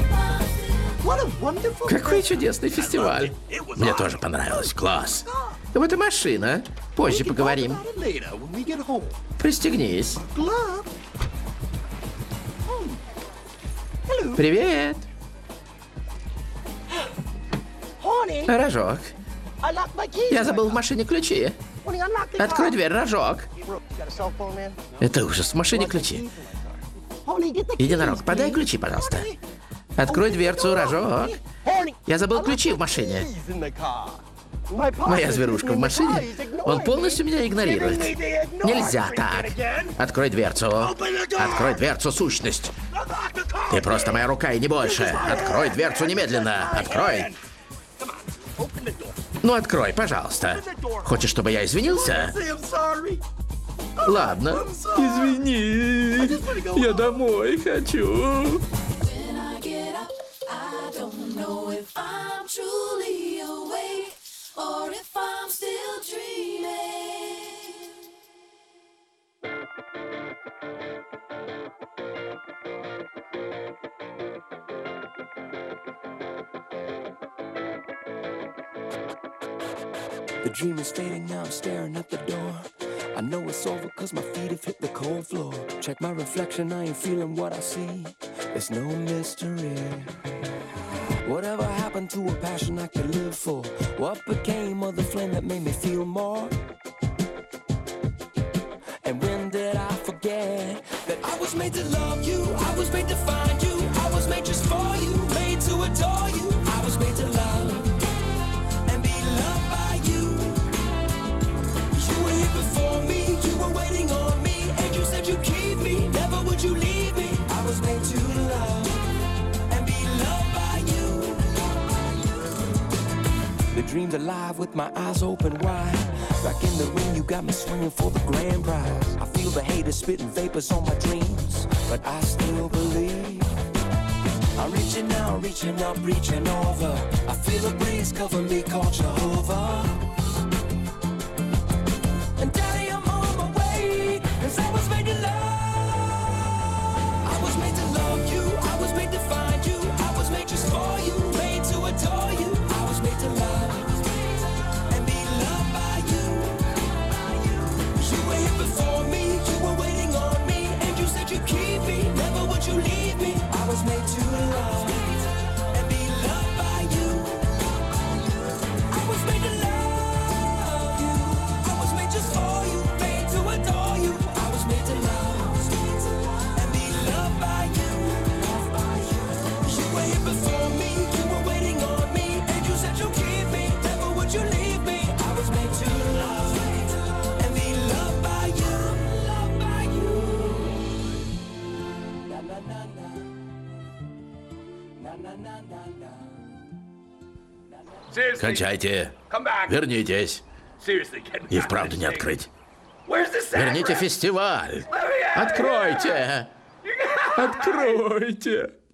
Какой чудесный фестиваль. Мне тоже понравилось. Класс. Вот и машина. Позже поговорим. Пристегнись. Привет. Рожок. Я забыл в машине ключи. Открой дверь, Рожок. Это ужас, в машине ключи. Единорог, подай ключи, пожалуйста. Открой дверцу, Рожок. Я забыл ключи в машине. Моя зверушка в машине? Он полностью меня игнорирует. Нельзя так. Открой дверцу. Открой дверцу, сущность. Ты просто моя рука и не больше. Открой дверцу немедленно. Открой. Ну, открой, пожалуйста. Хочешь, чтобы я извинился? Ладно. Извини. Я домой хочу. Or if I'm still dreaming. The dream is fading, now I'm staring at the door. I know it's over cause my feet have hit the cold floor. Check my reflection, I ain't feeling what I see. There's no mystery. Whatever happened to a passion I could live for? What became of the flame that made me feel more? And when did I forget that I was made to love you? I was made to find you. I was made just for you, made to adore you. I was made to love and be loved by you. You were here before me, you were waiting on me, and you said you'd keep me, never would you leave me. I was made to love and be loved by you. The dream's alive with my eyes open wide. Back in the ring, you got me swinging for the grand prize. I feel the haters spitting vapors on my dreams, but I still believe. I'm reaching out, reaching up, reaching over. I feel a breeze cover me, called Jehovah. And Daddy, I'm on my way, 'cause I was made to love. I was made to love you, I was made to find you. I was made just for you, made to adore you. I was made to love and be loved by you. You were here before me, you were waiting on me, and you said you'd keep me, never would you leave me. I was made to love and be loved by you. I was made to love you. I was made just for you, made to adore you. I was made to love and be loved by you. You were here before me, you were waiting on me, and you said you'd keep me, never would you leave me. I was made to love and be loved by you. Loved by you. Na na na na. Na na na na na. Кончайте. Вернитесь. И вправду не открыть. Верните фестиваль. Откройте. Откройте.